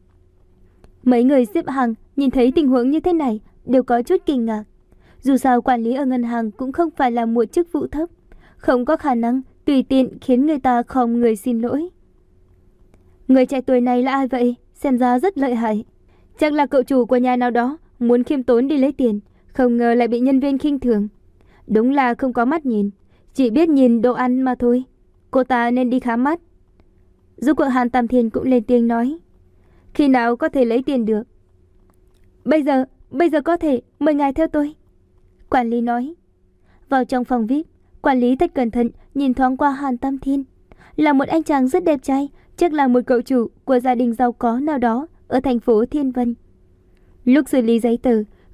Mấy người xếp hàng nhìn thấy tình huống như thế này đều có chút kinh ngạc. Dù sao quản lý ở ngân hàng cũng không phải là một chức vụ thấp, không có khả năng tùy tiện khiến người ta không người xin lỗi. Người trẻ tuổi này là ai vậy? Xem ra rất lợi hại. Chắc là cậu chủ của nhà nào đó muốn khiêm tốn đi lấy tiền, không ngờ lại bị nhân viên khinh thường. Đúng là không có mắt nhìn, chỉ biết nhìn đồ ăn mà thôi. Cô ta nên đi khám mắt. Giúp vợ Hàn Tam Thiên cũng lên tiếng nói. Khi nào có thể lấy tiền được? Bây giờ, bây giờ có thể, mời ngài theo tôi. Quản lý nói. Vào trong phòng vi ai pi, quản lý thật cẩn thận nhìn thoáng qua Hàn Tam Thiên. Là một anh chàng rất đẹp trai, chắc là một cậu chủ của gia đình giàu có nào đó ở thành phố Thiên Vân. Lúc xử lý giấy tờ,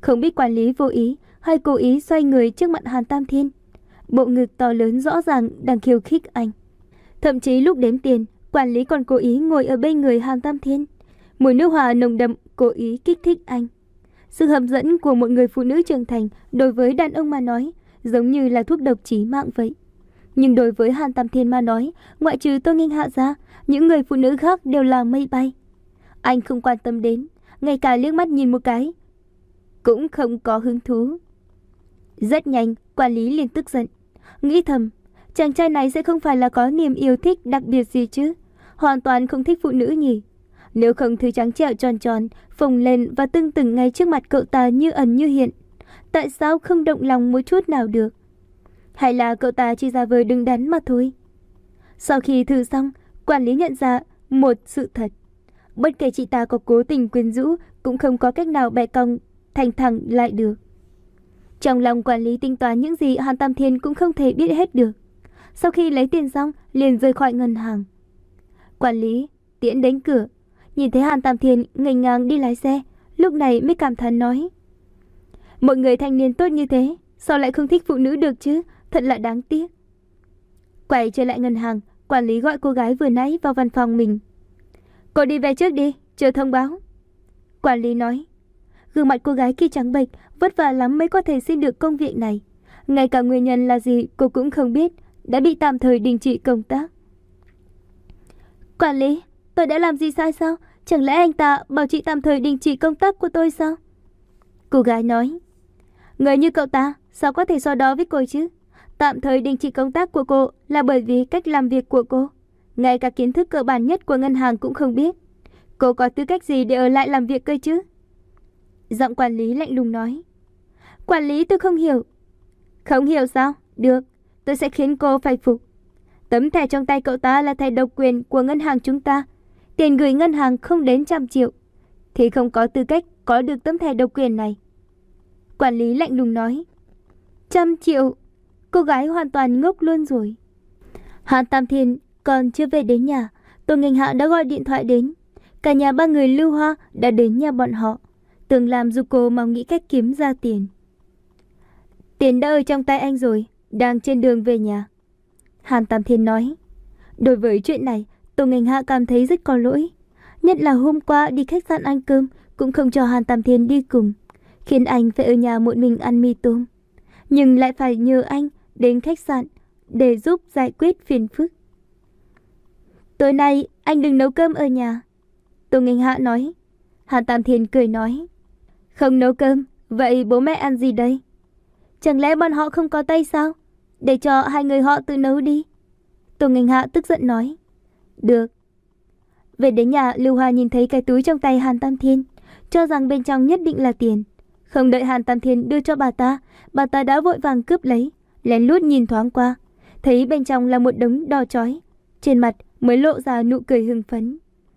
Không biết quản lý vô ý hay cố ý xoay người trước mặt Hàn Tam Thiên. Bộ ngực to lớn rõ ràng đang khiêu khích anh. Thậm chí lúc đếm tiền, quản lý còn cố ý ngồi ở bên người Hàn Tam Thiên. Mùi nước hoa nồng đậm cố ý kích thích anh. Sự hấp dẫn của một người phụ nữ trưởng thành đối với đàn ông mà nói giống như là thuốc độc chí mạng vậy. Nhưng đối với Hàn Tam Thiên mà nói, ngoại trừ Tô Nghênh Hạ ra, những người phụ nữ khác đều là mây bay. Anh không quan tâm đến, ngay cả liếc mắt nhìn một cái cũng không có hứng thú. Rất nhanh, quản lý liền tức giận, nghĩ thầm, chàng trai này sẽ không phải là có niềm yêu thích đặc biệt gì chứ, hoàn toàn không thích phụ nữ nhỉ. Nếu không thứ trắng trẻo tròn tròn, phồng lên và tưng tửng ngay trước mặt cậu ta như ẩn như hiện, tại sao không động lòng một chút nào được? Hay là cậu ta chỉ giả vờ đứng đắn mà thôi? Sau khi thử xong, quản lý nhận ra một sự thật. Bất kể chị ta có cố tình quyến rũ, cũng không có cách nào bẻ cong thành thẳng lại được. Trong lòng quản lý tính toán những gì Hàn Tam Thiên cũng không thể biết hết được. Sau khi lấy tiền xong, liền rời khỏi ngân hàng. Quản lý tiễn đến cửa, nhìn thấy Hàn Tam Thiên ngây ngang đi lái xe, lúc này mới cảm thán nói: một người thanh niên tốt như thế, sao lại không thích phụ nữ được chứ, thật là đáng tiếc. Quay trở lại ngân hàng, quản lý gọi cô gái vừa nãy vào văn phòng mình. Cô đi về trước đi, chờ thông báo. Quản lý nói. Gương mặt cô gái kia trắng bệch, vất vả lắm mới có thể xin được công việc này. Ngay cả nguyên nhân là gì cô cũng không biết, đã bị tạm thời đình chỉ công tác. Quản lý, tôi đã làm gì sai sao? Chẳng lẽ anh ta bảo chị tạm thời đình chỉ công tác của tôi sao? Cô gái nói. Người như cậu ta sao có thể so đó với cô chứ? Tạm thời đình chỉ công tác của cô là bởi vì cách làm việc của cô. Ngay cả kiến thức cơ bản nhất của ngân hàng cũng không biết. Cô có tư cách gì để ở lại làm việc cơ chứ? Giọng quản lý lạnh lùng nói. Quản lý, tôi không hiểu. Không hiểu sao? Được, tôi sẽ khiến cô phải phục. Tấm thẻ trong tay cậu ta là thẻ độc quyền của ngân hàng chúng ta. Tiền gửi ngân hàng không đến trăm triệu thì không có tư cách có được tấm thẻ độc quyền này. Quản lý lạnh lùng nói. Trăm triệu? Cô gái hoàn toàn ngốc luôn rồi. Hàn Tam Thiên còn chưa về đến nhà, Tô Nghênh Hạ đã gọi điện thoại đến. Cả nhà ba người Lưu Hoa đã đến nhà bọn họ, tưởng làm giúp cô mau nghĩ cách kiếm ra tiền. Tiền đã ở trong tay anh rồi, đang trên đường về nhà, Hàn Tam Thiên nói. Đối với chuyện này, Tô Nghênh Hạ cảm thấy rất có lỗi. Nhất là hôm qua đi khách sạn ăn cơm cũng không cho Hàn Tam Thiên đi cùng, khiến anh phải ở nhà một mình ăn mì tôm, nhưng lại phải nhờ anh đến khách sạn để giúp giải quyết phiền phức. Tối nay anh đừng nấu cơm ở nhà, Tô Nghênh Hạ nói. Hàn Tam Thiên cười nói. Không nấu cơm, vậy bố mẹ ăn gì đây? Chẳng lẽ bọn họ không có tay sao? Để cho hai người họ tự nấu đi, Tô Nghênh Hạ tức giận nói. Được. Về đến nhà, Lưu Hoa nhìn thấy cái túi trong tay Hàn Tam Thiên, cho rằng bên trong nhất định là tiền. Không đợi Hàn Tam Thiên đưa cho bà ta, bà ta đã vội vàng cướp lấy, lén lút nhìn thoáng qua, thấy bên trong là một đống đỏ chói, trên mặt mới lộ ra nụ cười hưng phấn.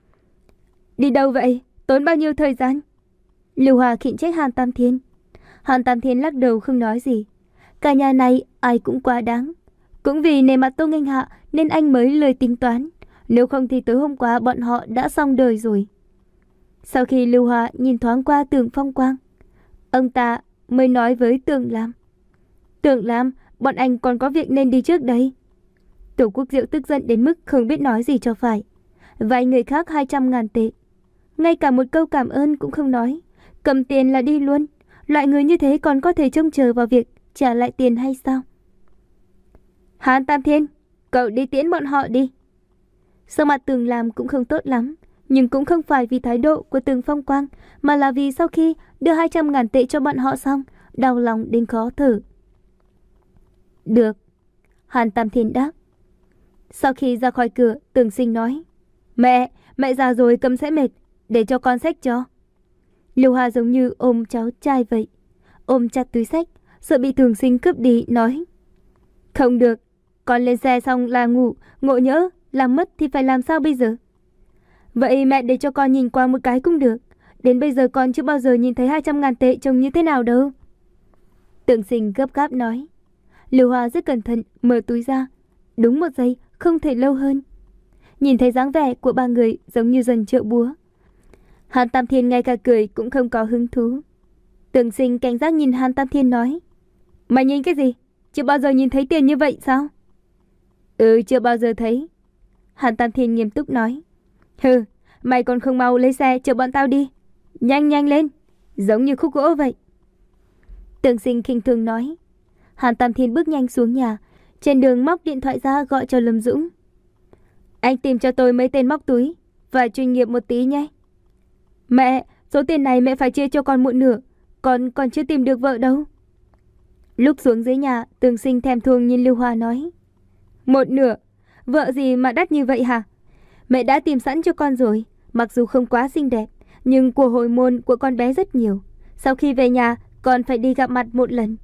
Đi đâu vậy? Tốn bao nhiêu thời gian? Lưu Hoa khiển trách Hàn Tam Thiên. Hàn Tam Thiên lắc đầu không nói gì. Cả nhà này ai cũng quá đáng. Cũng vì nề mặt Tô Nghênh Hạ nên anh mới lười tính toán. Nếu không thì tối hôm qua bọn họ đã xong đời rồi. Sau khi Lưu Hoa nhìn thoáng qua Tưởng Phong Quang, ông ta mới nói với Tưởng Lam. Tưởng Lam, bọn anh còn có việc nên đi trước đây. Tổ Quốc Diệu tức giận đến mức không biết nói gì cho phải. Vài người khác hai trăm ngàn tệ, ngay cả một câu cảm ơn cũng không nói, cầm tiền là đi luôn. Loại người như thế còn có thể trông chờ vào việc trả lại tiền hay sao? Hàn Tam Thiên, cậu đi tiễn bọn họ đi. Sắc mặt Tưởng Lam cũng không tốt lắm, nhưng cũng không phải vì thái độ của Tưởng Phong Quang, mà là vì sau khi đưa hai trăm ngàn tệ cho bọn họ xong, đau lòng đến khó thở. Được, Hàn Tam Thiên đáp. Sau khi ra khỏi cửa, Tưởng Sinh nói. Mẹ, mẹ già rồi cầm sẽ mệt, để cho con xách cho. Lưu Hà giống như ôm cháu trai vậy, ôm chặt túi xách, sợ bị Tưởng Sinh cướp đi, nói. Không được, con lên xe xong là ngủ, ngộ nhỡ làm mất thì phải làm sao bây giờ? Vậy mẹ để cho con nhìn qua một cái cũng được. Đến bây giờ con chưa bao giờ nhìn thấy hai trăm ngàn tệ trông như thế nào đâu. Tưởng Sinh gấp gáp nói. Lưu Hoa rất cẩn thận mở túi ra, đúng một giây, không thể lâu hơn. Nhìn thấy dáng vẻ của ba người giống như dần trợ búa. Hàn Tam Thiên ngay cả cười cũng không có hứng thú. Tưởng Sinh cảnh giác nhìn Hàn Tam Thiên nói. Mày nhìn cái gì? Chưa bao giờ nhìn thấy tiền như vậy sao? Ừ, chưa bao giờ thấy. Hàn Tam Thiên nghiêm túc nói. Hừ, mày còn không mau lấy xe chở bọn tao đi. Nhanh nhanh lên, giống như khúc gỗ vậy. Tưởng Sinh khinh thường nói. Hàn Tam Thiên bước nhanh xuống nhà, trên đường móc điện thoại ra gọi cho Lâm Dũng. Anh tìm cho tôi mấy tên móc túi, và chuyên nghiệp một tí nhé. Mẹ, số tiền này mẹ phải chia cho con một nửa, con còn chưa tìm được vợ đâu. Lúc xuống dưới nhà, Tưởng Sinh thèm thuồng nhìn Lưu Hoa nói. Một nửa? Vợ gì mà đắt như vậy hả? Mẹ đã tìm sẵn cho con rồi, mặc dù không quá xinh đẹp, nhưng của hồi môn của con bé rất nhiều. Sau khi về nhà, con phải đi gặp mặt một lần.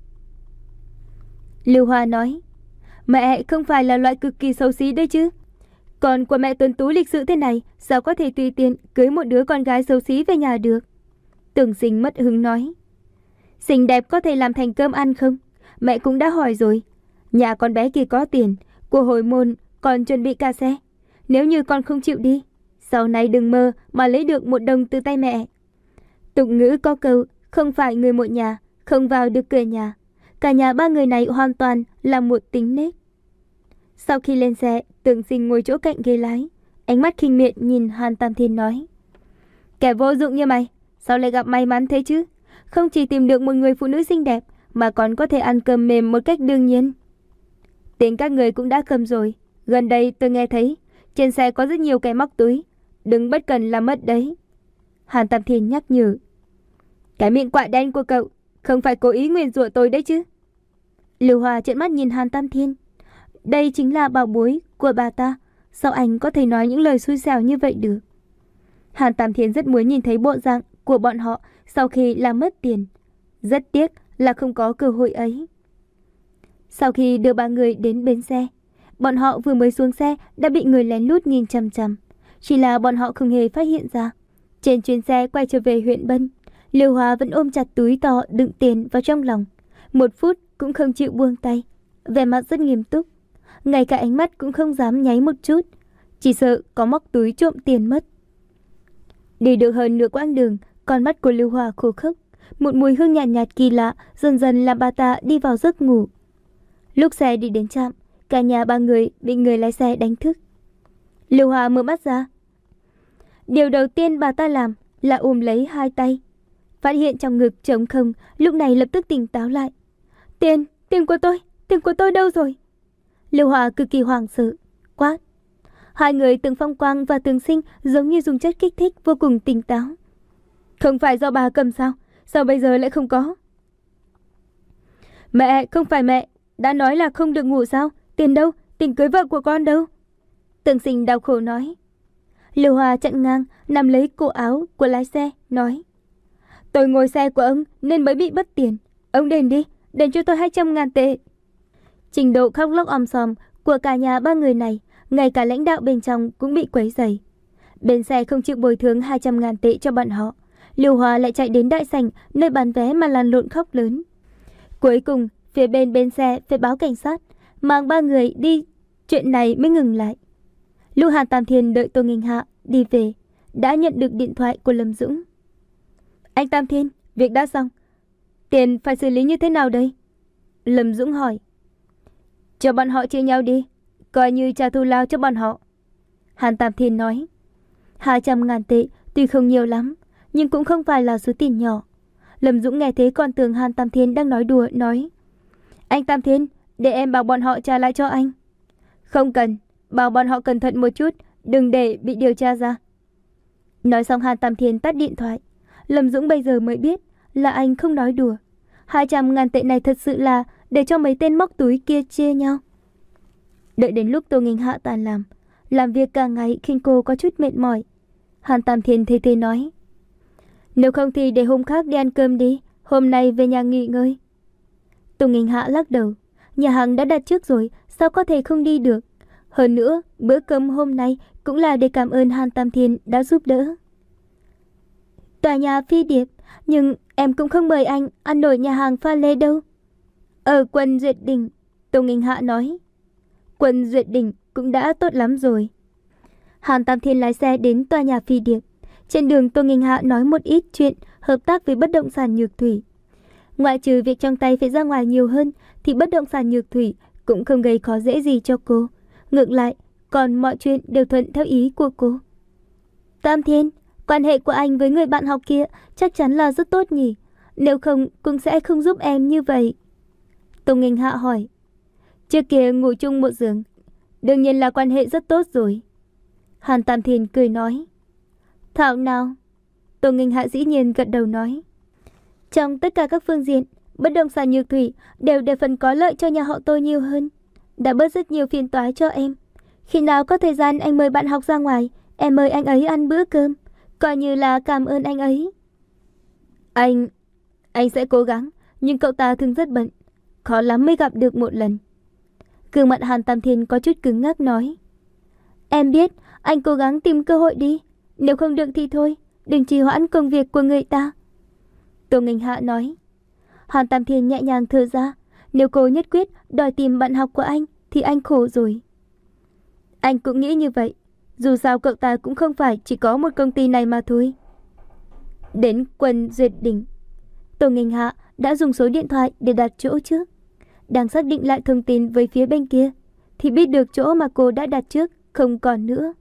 Lưu Hoa nói. Mẹ không phải là loại cực kỳ xấu xí đấy chứ. Con của mẹ tuấn tú lịch sự thế này, sao có thể tùy tiện cưới một đứa con gái xấu xí về nhà được? Tưởng Sinh mất hứng nói. Xinh đẹp có thể làm thành cơm ăn không? Mẹ cũng đã hỏi rồi. Nhà con bé kia có tiền, của hồi môn còn chuẩn bị cả xe. Nếu như con không chịu đi, sau này đừng mơ mà lấy được một đồng từ tay mẹ. Tục ngữ có câu, không phải người một nhà, không vào được cửa nhà. Cả nhà ba người này hoàn toàn là một tính nết. Sau khi lên xe, Tưởng Sinh ngồi chỗ cạnh ghế lái, ánh mắt khinh miệt nhìn Hàn Tam Thiên nói. Kẻ vô dụng như mày, sao lại gặp may mắn thế chứ? Không chỉ tìm được một người phụ nữ xinh đẹp, mà còn có thể ăn cơm mềm một cách đương nhiên. Tính các người cũng đã câm rồi. Gần đây tôi nghe thấy trên xe có rất nhiều kẻ móc túi, đừng bất cần làm mất đấy. Hàn Tam Thiên nhắc nhở. Cái miệng quạ đen của cậu không phải cố ý nguyền rủa tôi đấy chứ? Lưu Hoa trợn mắt nhìn Hàn Tam Thiên. Đây chính là bảo bối của bà ta, sao anh có thể nói những lời xui xẻo như vậy được? Hàn Tam Thiên rất muốn nhìn thấy bộ dạng của bọn họ sau khi làm mất tiền. Rất tiếc là không có cơ hội ấy. Sau khi đưa ba người đến bến xe, bọn họ vừa mới xuống xe đã bị người lén lút nhìn chằm chằm. Chỉ là bọn họ không hề phát hiện ra. Trên chuyến xe quay trở về huyện Bân, Lưu Hoa vẫn ôm chặt túi to đựng tiền vào trong lòng, một phút cũng không chịu buông tay, vẻ mặt rất nghiêm túc, ngay cả ánh mắt cũng không dám nháy một chút, chỉ sợ có móc túi trộm tiền mất. Đi được hơn nửa quãng đường, con mắt của Lưu Hoa khô khốc, một mùi hương nhạt nhạt kỳ lạ dần dần làm bà ta đi vào giấc ngủ. Lúc xe đi đến trạm, cả nhà ba người bị người lái xe đánh thức. Lưu Hoa mở mắt ra. Điều đầu tiên bà ta làm là ôm lấy hai tay, phát hiện trong ngực trống không, lúc này lập tức tỉnh táo lại. Tiền, tiền của tôi, tiền của tôi đâu rồi? Lưu Hoa cực kỳ hoảng sợ, quát. Hai người Tưởng Phong Quang và Tưởng Sinh giống như dùng chất kích thích vô cùng tỉnh táo. Không phải do bà cầm sao? Sao bây giờ lại không có? Mẹ, không phải mẹ đã nói là không được ngủ sao? Tiền đâu? Tiền cưới vợ của con đâu? Tưởng Sinh đau khổ nói. Lưu Hoa chặn ngang, nắm lấy cổ áo của lái xe, nói. Tôi ngồi xe của ông nên mới bị mất tiền. Ông đền đi, đền cho tôi hai trăm ngàn tệ. Trình độ khóc lóc om sòm của cả nhà ba người này, ngay cả lãnh đạo bên trong cũng bị quấy rầy. Bên xe không chịu bồi thường hai trăm ngàn tệ cho bọn họ, Lưu Hoa lại chạy đến đại sảnh nơi bán vé mà lăn lộn khóc lớn. Cuối cùng, phía bên bên xe phải báo cảnh sát, mang ba người đi, chuyện này mới ngừng lại. Lúc Hàn Tam Thiên đợi Tô Nghênh Hạ đi về, đã nhận được điện thoại của Lâm Dũng. Anh Tam Thiên, việc đã xong. Tiền phải xử lý như thế nào đây? Lâm Dũng hỏi. Cho bọn họ chia nhau đi, coi như trả thù lao cho bọn họ. Hàn Tam Thiên nói. Hai trăm ngàn tệ tuy không nhiều lắm, nhưng cũng không phải là số tiền nhỏ. Lâm Dũng nghe thế còn tưởng Hàn Tam Thiên đang nói đùa, nói. Anh Tam Thiên, để em bảo bọn họ trả lại cho anh. Không cần, bảo bọn họ cẩn thận một chút, đừng để bị điều tra ra. Nói xong Hàn Tam Thiên tắt điện thoại. Lâm Dũng bây giờ mới biết là anh không nói đùa. Hai trăm ngàn tệ này thật sự là để cho mấy tên móc túi kia chia nhau. Đợi đến lúc Tô Nghênh Hạ tàn làm, làm việc cả ngày khiến cô có chút mệt mỏi, Hàn Tam Thiên thê thê nói. Nếu không thì để hôm khác đi ăn cơm đi, hôm nay về nhà nghỉ ngơi. Tô Nghênh Hạ lắc đầu. Nhà hàng đã đặt trước rồi, sao có thể không đi được? Hơn nữa, bữa cơm hôm nay cũng là để cảm ơn Hàn Tam Thiên đã giúp đỡ. Tòa nhà Phi Điệp, nhưng em cũng không mời anh ăn nổi nhà hàng pha lê đâu. Ở quận Duyệt Đỉnh, Tô Nghênh Hạ nói. Quận Duyệt Đỉnh cũng đã tốt lắm rồi. Hàn Tam Thiên lái xe đến tòa nhà Phi Điệp. Trên đường Tô Nghênh Hạ nói một ít chuyện hợp tác với bất động sản Nhược Thủy. Ngoại trừ việc trong tay phải ra ngoài nhiều hơn thì bất động sản Nhược Thủy cũng không gây khó dễ gì cho cô. Ngược lại, còn mọi chuyện đều thuận theo ý của cô. Tam Thiên, quan hệ của anh với người bạn học kia chắc chắn là rất tốt nhỉ? Nếu không cũng sẽ không giúp em như vậy. Tô Nghênh Hạ hỏi. Trước kia ngủ chung một giường, đương nhiên là quan hệ rất tốt rồi. Hàn Tam Thiên cười nói. Thảo nào? Tô Nghênh Hạ dĩ nhiên gật đầu nói. Trong tất cả các phương diện, bất động sản Nhược Thủy đều để phần có lợi cho nhà họ Tô nhiều hơn. Đã bớt rất nhiều phiền toái cho em. Khi nào có thời gian anh mời bạn học ra ngoài, em mời anh ấy ăn bữa cơm, coi như là cảm ơn anh ấy. Anh... Anh sẽ cố gắng, nhưng cậu ta thường rất bận, khó lắm mới gặp được một lần. Gương mặt Hàn Tam Thiên có chút cứng ngắc nói. Em biết, anh cố gắng tìm cơ hội đi. Nếu không được thì thôi, đừng trì hoãn công việc của người ta. Tô Nghênh Hạ nói. Hàn Tam Thiên nhẹ nhàng thở ra. Nếu cô nhất quyết đòi tìm bạn học của anh thì anh khổ rồi. Anh cũng nghĩ như vậy. Dù sao cậu ta cũng không phải chỉ có một công ty này mà thôi. Đến quần Duyệt Đỉnh, Tô Nghênh Hạ đã dùng số điện thoại để đặt chỗ trước. Đang xác định lại thông tin với phía bên kia thì biết được chỗ mà cô đã đặt trước không còn nữa.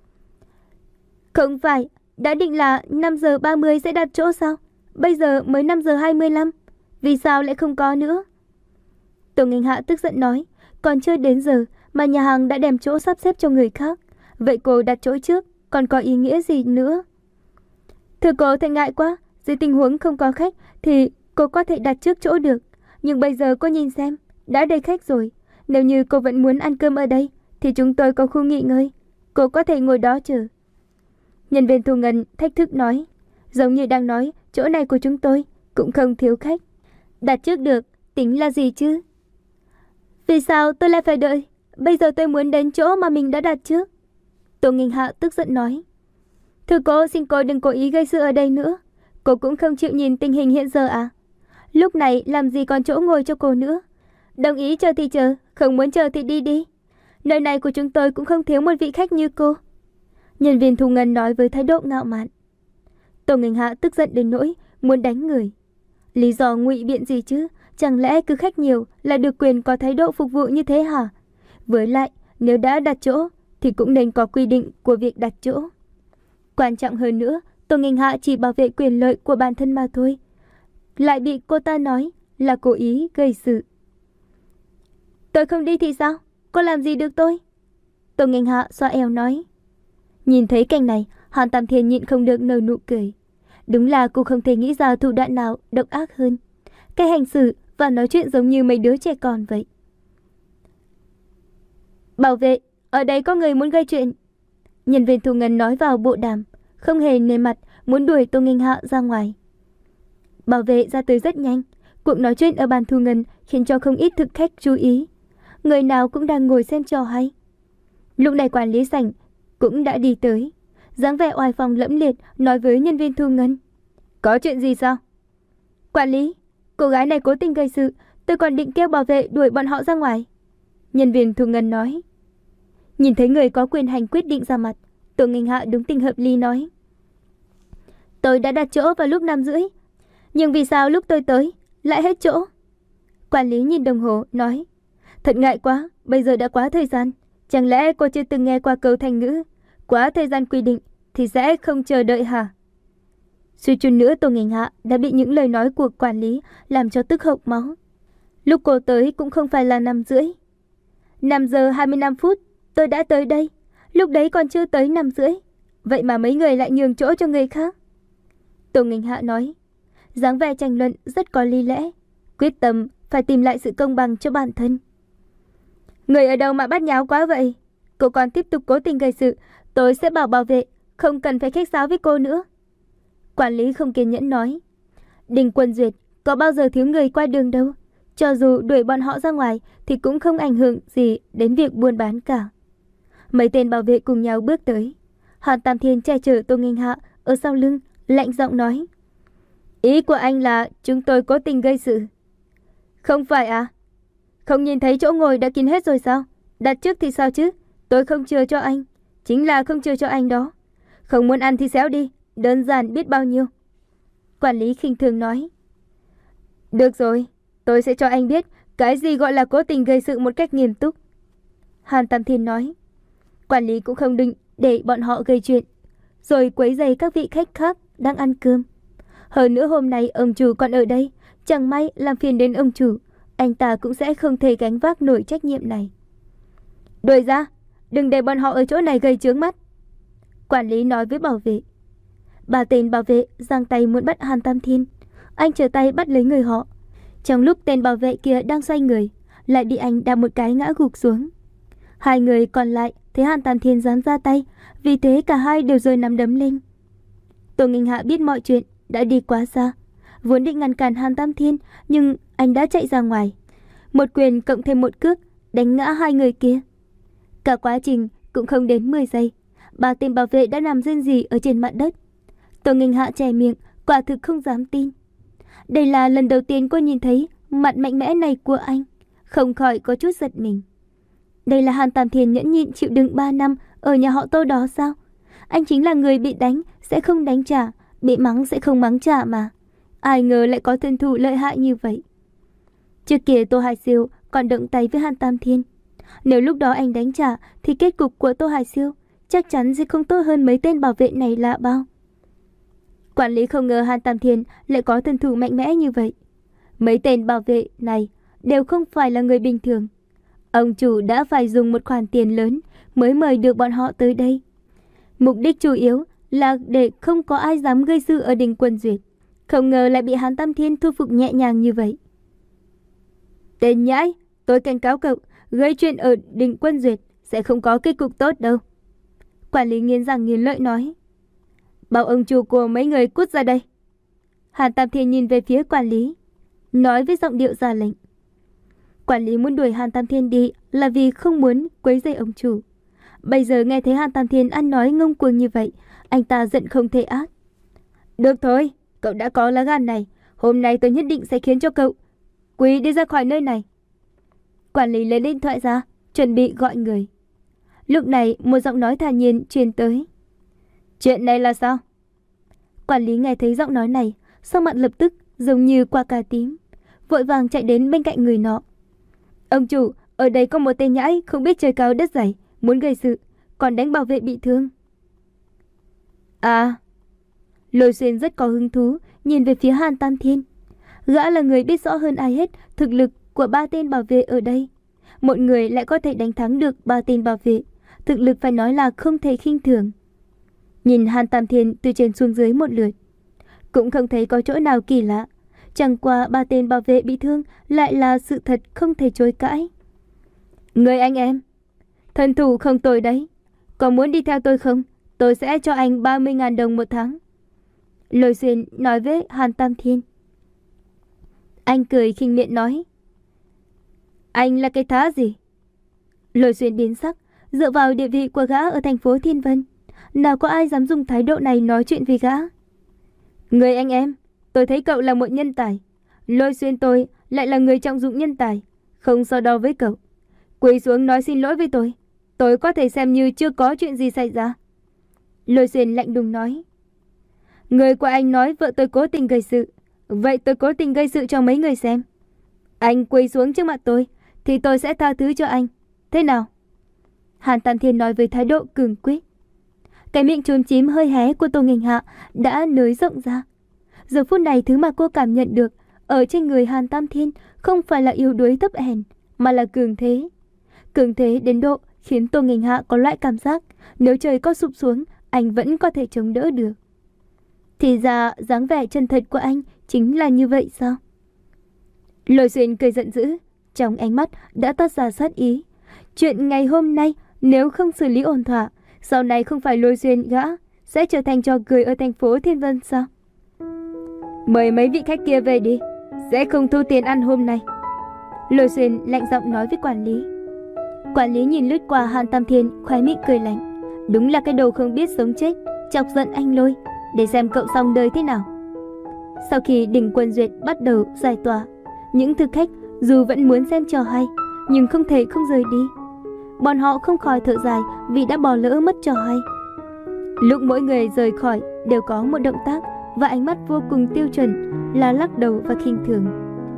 Không phải đã định là năm giờ ba mươi sẽ đặt chỗ sao? Bây giờ mới năm giờ hai mươi lăm, vì sao lại không có nữa? Tô Nghênh Hạ tức giận nói. Còn chưa đến giờ mà nhà hàng đã đem chỗ sắp xếp cho người khác, vậy cô đặt chỗ trước còn có ý nghĩa gì nữa? Thưa cô, thật ngại quá. Dưới tình huống không có khách thì cô có thể đặt trước chỗ được. Nhưng bây giờ cô nhìn xem, đã đầy khách rồi. Nếu như cô vẫn muốn ăn cơm ở đây thì chúng tôi có khu nghỉ ngơi, cô có thể ngồi đó chờ. Nhân viên thu ngân thách thức nói. Giống như đang nói chỗ này của chúng tôi cũng không thiếu khách. Đặt trước được tính là gì chứ? Vì sao tôi lại phải đợi? Bây giờ tôi muốn đến chỗ mà mình đã đặt trước. Tô Nghênh Hạ tức giận nói. Thưa cô, xin cô đừng cố ý gây sự ở đây nữa. Cô cũng không chịu nhìn tình hình hiện giờ à? Lúc này làm gì còn chỗ ngồi cho cô nữa? Đồng ý chờ thì chờ, không muốn chờ thì đi đi. Nơi này của chúng tôi cũng không thiếu một vị khách như cô. Nhân viên thu ngân nói với thái độ ngạo mạn. Tô Nghênh Hạ tức giận đến nỗi muốn đánh người. Lý do ngụy biện gì chứ? Chẳng lẽ cứ khách nhiều là được quyền có thái độ phục vụ như thế hả? Với lại, nếu đã đặt chỗ thì cũng nên có quy định của việc đặt chỗ. Quan trọng hơn nữa, Tô Nghênh Hạ chỉ bảo vệ quyền lợi của bản thân mà thôi, lại bị cô ta nói là cố ý gây sự. Tôi không đi thì sao? Cô làm gì được tôi? Tô Nghênh Hạ xoa eo nói. Nhìn thấy cảnh này, Hàn Tam Thiên nhịn không được nở nụ cười. Đúng là cô không thể nghĩ ra thủ đoạn nào độc ác hơn. Cái hành xử và nói chuyện giống như mấy đứa trẻ con vậy. Bảo vệ, ở đây có người muốn gây chuyện. Nhân viên thu ngân nói vào bộ đàm, không hề nề mặt, muốn đuổi Tô Nghênh Hạ ra ngoài. Bảo vệ ra tới rất nhanh. Cuộc nói chuyện ở bàn thu ngân khiến cho không ít thực khách chú ý. Người nào cũng đang ngồi xem trò hay. Lúc này quản lý sảnh cũng đã đi tới, dáng vẻ oai phong lẫm liệt nói với nhân viên thu ngân. Có chuyện gì sao? Quản lý, cô gái này cố tình gây sự, tôi còn định kêu bảo vệ đuổi bọn họ ra ngoài. Nhân viên thu ngân nói. Nhìn thấy người có quyền hành quyết định ra mặt, Tô Nghênh Hạ đúng tình hợp lý nói. Tôi đã đặt chỗ vào lúc năm rưỡi, nhưng vì sao lúc tôi tới lại hết chỗ? Quản lý nhìn đồng hồ nói. Thật ngại quá, bây giờ đã quá thời gian. Chẳng lẽ cô chưa từng nghe qua câu thành ngữ quá thời gian quy định thì sẽ không chờ đợi hả? Suy chút nữa Tô Nghênh Hạ đã bị những lời nói của quản lý làm cho tức hộc máu. Lúc cô tới cũng không phải là năm rưỡi. năm giờ hai mươi lăm phút tôi đã tới đây. Lúc đấy còn chưa tới năm rưỡi. Vậy mà mấy người lại nhường chỗ cho người khác. Tô Nghênh Hạ nói, dáng vẻ tranh luận rất có lý lẽ, quyết tâm phải tìm lại sự công bằng cho bản thân. Người ở đâu mà bắt nháo quá vậy? Cô còn tiếp tục cố tình gây sự, tôi sẽ bảo bảo vệ không cần phải khách sáo với cô nữa. Quản lý không kiên nhẫn nói. Đình Quân Duyệt có bao giờ thiếu người qua đường đâu. Cho dù đuổi bọn họ ra ngoài thì cũng không ảnh hưởng gì đến việc buôn bán cả. Mấy tên bảo vệ cùng nhau bước tới. Hàn Tam Thiên che chở Tô Nghênh Hạ ở sau lưng, lạnh giọng nói. Ý của anh là chúng tôi cố tình gây sự? Không phải à? Không nhìn thấy chỗ ngồi đã kín hết rồi sao? Đặt trước thì sao chứ? Tôi không chừa cho anh. Chính là không chừa cho anh đó. Không muốn ăn thì xéo đi. Đơn giản biết bao nhiêu. Quản lý khinh thường nói. Được rồi, tôi sẽ cho anh biết cái gì gọi là cố tình gây sự một cách nghiêm túc. Hàn Tam Thiên nói. Quản lý cũng không định để bọn họ gây chuyện, rồi quấy rầy các vị khách khác đang ăn cơm. Hơn nữa hôm nay ông chủ còn ở đây, chẳng may làm phiền đến ông chủ, anh ta cũng sẽ không thể gánh vác nổi trách nhiệm này. Đuổi ra, đừng để bọn họ ở chỗ này gây chướng mắt. Quản lý nói với bảo vệ. Ba tên bảo vệ giang tay muốn bắt Hàn Tam Thiên. Anh trở tay bắt lấy người họ. Trong lúc tên bảo vệ kia đang xoay người, lại bị anh đạp một cái ngã gục xuống. Hai người còn lại thấy Hàn Tam Thiên dám ra tay, vì thế cả hai đều giơ nắm đấm lên. Tô Nghinh Hạ biết mọi chuyện đã đi quá xa, vốn định ngăn cản Hàn Tam Thiên, nhưng anh đã chạy ra ngoài. Một quyền cộng thêm một cước đánh ngã hai người kia. Cả quá trình cũng không đến mười giây, ba tên bảo vệ đã nằm rên rỉ ở trên mặt đất. Tô Nghinh Hạ chè miệng, quả thực không dám tin. Đây là lần đầu tiên cô nhìn thấy mặt mạnh mẽ này của anh, không khỏi có chút giật mình. Đây là Hàn Tam Thiên nhẫn nhịn chịu đựng ba năm ở nhà họ Tô đó sao? Anh chính là người bị đánh sẽ không đánh trả, bị mắng sẽ không mắng trả mà. Ai ngờ lại có thân thủ lợi hại như vậy. Trước kia Tô Hải Siêu còn động tay với Hàn Tam Thiên. Nếu lúc đó anh đánh trả thì kết cục của Tô Hải Siêu chắc chắn sẽ không tốt hơn mấy tên bảo vệ này là bao. Quản lý không ngờ Hàn Tam Thiên lại có thân thủ mạnh mẽ như vậy. Mấy tên bảo vệ này đều không phải là người bình thường. Ông chủ đã phải dùng một khoản tiền lớn mới mời được bọn họ tới đây. Mục đích chủ yếu là để không có ai dám gây sự ở đình Quân Duyệt. Không ngờ lại bị Hàn Tam Thiên thu phục nhẹ nhàng như vậy. Tên nhãi, tôi cảnh cáo cậu, gây chuyện ở đình Quân Duyệt sẽ không có kết cục tốt đâu. Quản lý nghiến răng nghiến lợi nói. Bảo ông chủ của mấy người cút ra đây. Hàn Tam Thiên nhìn về phía quản lý, nói với giọng điệu ra lệnh. Quản lý muốn đuổi Hàn Tam Thiên đi là vì không muốn quấy rầy ông chủ. Bây giờ nghe thấy Hàn Tam Thiên ăn nói ngông cuồng như vậy, anh ta giận không thể át. Được thôi, cậu đã có lá gan này, hôm nay tôi nhất định sẽ khiến cho cậu quỳ đi ra khỏi nơi này. Quản lý lấy điện thoại ra, chuẩn bị gọi người. Lúc này một giọng nói thản nhiên truyền tới. Chuyện này là sao? Quản lý nghe thấy giọng nói này, sắc mặt lập tức giống như quả cà tím, vội vàng chạy đến bên cạnh người nọ. Ông chủ, ở đây có một tên nhãi không biết trời cao đất dày, muốn gây sự, còn đánh bảo vệ bị thương. À, Lôi Xuyên rất có hứng thú nhìn về phía Hàn Tam Thiên. Gã là người biết rõ hơn ai hết thực lực của ba tên bảo vệ ở đây. Một người lại có thể đánh thắng được ba tên bảo vệ, thực lực phải nói là không thể khinh thường. Nhìn Hàn Tam Thiên từ trên xuống dưới một lượt, cũng không thấy có chỗ nào kỳ lạ. Chẳng qua ba tên bảo vệ bị thương lại là sự thật không thể chối cãi. Người anh em, thân thủ không tồi đấy. Có muốn đi theo tôi không? Tôi sẽ cho anh ba mươi nghìn đồng một tháng. Lôi Xuyên nói với Hàn Tam Thiên. Anh cười khinh miệng nói. Anh là cái thá gì? Lôi Xuyên biến sắc. Dựa vào địa vị của gã ở thành phố Thiên Vân, nào có ai dám dùng thái độ này nói chuyện với gã. Người anh em, tôi thấy cậu là một nhân tài. Lôi Xuyên tôi lại là người trọng dụng nhân tài, không so đo với cậu. Quỳ xuống nói xin lỗi với tôi, tôi có thể xem như chưa có chuyện gì xảy ra. Lôi Xuyên lạnh lùng nói. Người của anh nói vợ tôi cố tình gây sự, vậy tôi cố tình gây sự cho mấy người xem. Anh quỳ xuống trước mặt tôi thì tôi sẽ tha thứ cho anh. Thế nào? Hàn Tam Thiên nói với thái độ cường quyết. Cái miệng trốn chím hơi hé của Tô Nghinh Hạ đã nới rộng ra. Giờ phút này thứ mà cô cảm nhận được ở trên người Hàn Tam Thiên không phải là yếu đuối thấp hèn, mà là cường thế. Cường thế đến độ khiến Tô Nghinh Hạ có loại cảm giác nếu trời có sụp xuống, anh vẫn có thể chống đỡ được. Thì ra dáng vẻ chân thật của anh chính là như vậy sao? Lôi Xuyên cười giận dữ, trong ánh mắt đã toát ra sát ý. Chuyện ngày hôm nay nếu không xử lý ổn thỏa, sau này không phải Lôi Xuyên gã sẽ trở thành trò cười ở thành phố Thiên Vân sao? Mời mấy vị khách kia về đi, sẽ không thu tiền ăn hôm nay. Lôi Xuyên lạnh giọng nói với quản lý. Quản lý nhìn lướt qua Hàn Tam Thiên, khóe miệng cười lạnh. Đúng là cái đồ không biết sống chết, chọc giận anh Lôi, để xem cậu xong đời thế nào. Sau khi đỉnh Quân Duyệt bắt đầu giải tỏa, những thực khách dù vẫn muốn xem trò hay, nhưng không thể không rời đi. Bọn họ không khỏi thở dài vì đã bỏ lỡ mất trò hay. Lúc mỗi người rời khỏi đều có một động tác và ánh mắt vô cùng tiêu chuẩn là lắc đầu và khinh thường.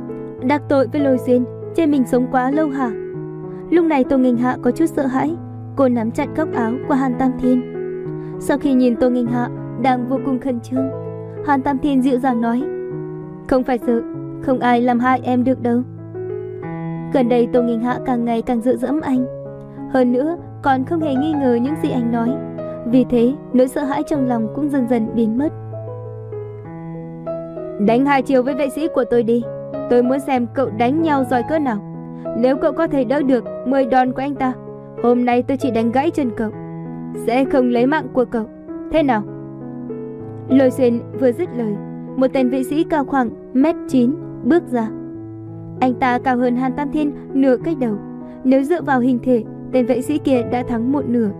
Đắc tội với Lôi Xuyên, chê mình sống quá lâu hả? Lúc này Tô Nghênh Hạ có chút sợ hãi. Cô nắm chặt góc áo của Hàn Tam Thiên. Sau khi nhìn Tô Nghênh Hạ đang vô cùng khẩn trương, Hàn Tam Thiên dịu dàng nói: Không phải sợ, không ai làm hại em được đâu. Gần đây Tô Nghênh Hạ càng ngày càng dựa dẫm anh, hơn nữa còn không hề nghi ngờ những gì anh nói. Vì thế nỗi sợ hãi trong lòng cũng dần dần biến mất. Đánh hai chiều với vệ sĩ của tôi đi. Tôi muốn xem cậu đánh nhau giỏi cỡ nào. Nếu cậu có thể đỡ được mười đòn của anh ta, hôm nay tôi chỉ đánh gãy chân cậu, sẽ không lấy mạng của cậu. Thế nào? Lôi Xuyên vừa dứt lời, một tên vệ sĩ cao khoảng mét chín bước ra. Anh ta cao hơn Hàn Tam Thiên nửa cái đầu. Nếu dựa vào hình thể, tên vệ sĩ kia đã thắng một nửa.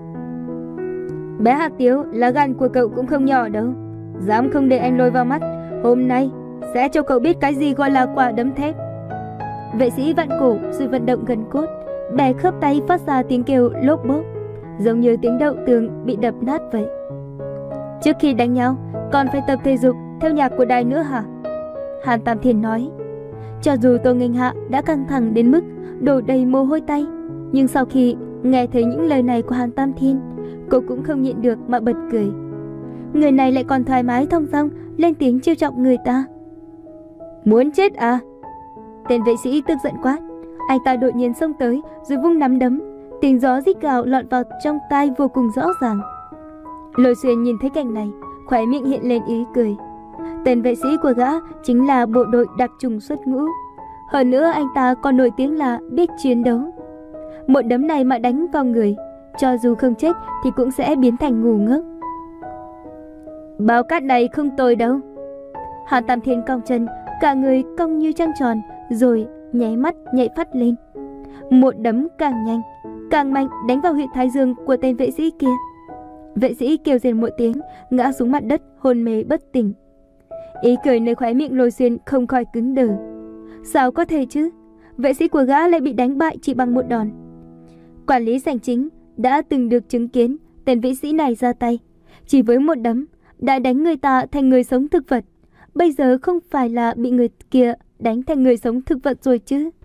Bé Hạc Tiếu, lá gan của cậu cũng không nhỏ đâu. Dám không để anh Lôi vào mắt, hôm nay sẽ cho cậu biết cái gì gọi là quả đấm thép. Vệ sĩ vặn cổ rồi vận động gần cốt, bè khớp tay phát ra tiếng kêu lốp bốp, giống như tiếng đậu tường bị đập nát vậy. Trước khi đánh nhau, còn phải tập thể dục theo nhạc của đài nữa hả? Hàn Tam Thiên nói. Cho dù Tô Nghênh Hạ đã căng thẳng đến mức đổ đầy mồ hôi tay, nhưng sau khi nghe thấy những lời này của Hàn Tam Thiên, cô cũng không nhịn được mà bật cười. Người này lại còn thoải mái thong dong lên tiếng trêu chọc người ta. Muốn chết à? Tên vệ sĩ tức giận quát. Anh ta đột nhiên xông tới rồi vung nắm đấm, tiếng gió rít gào lọt vào trong tai vô cùng rõ ràng. Lôi Xuyên nhìn thấy cảnh này, khóe miệng hiện lên ý cười. Tên vệ sĩ của gã chính là bộ đội đặc trùng xuất ngũ. Hơn nữa anh ta còn nổi tiếng là biết chiến đấu. Một đấm này mà đánh vào người, cho dù không chết thì cũng sẽ biến thành ngu ngốc. Bao cát này không tồi đâu. Hàn Tam Thiên cong chân, cả người cong như trăng tròn, rồi nháy mắt nhảy phát lên. Một đấm càng nhanh, càng mạnh đánh vào huyệt thái dương của tên vệ sĩ kia. Vệ sĩ kêu rên một tiếng, ngã xuống mặt đất hôn mê bất tỉnh. Ý cười nơi khóe miệng Lôi Xuyên không khỏi cứng đờ. Sao có thể chứ? Vệ sĩ của gã lại bị đánh bại chỉ bằng một đòn. Quản lý Sảnh Chính đã từng được chứng kiến tên vệ sĩ này ra tay, chỉ với một đấm đã đánh người ta thành người sống thực vật. Bây giờ không phải là bị người kia đánh thành người sống thực vật rồi chứ?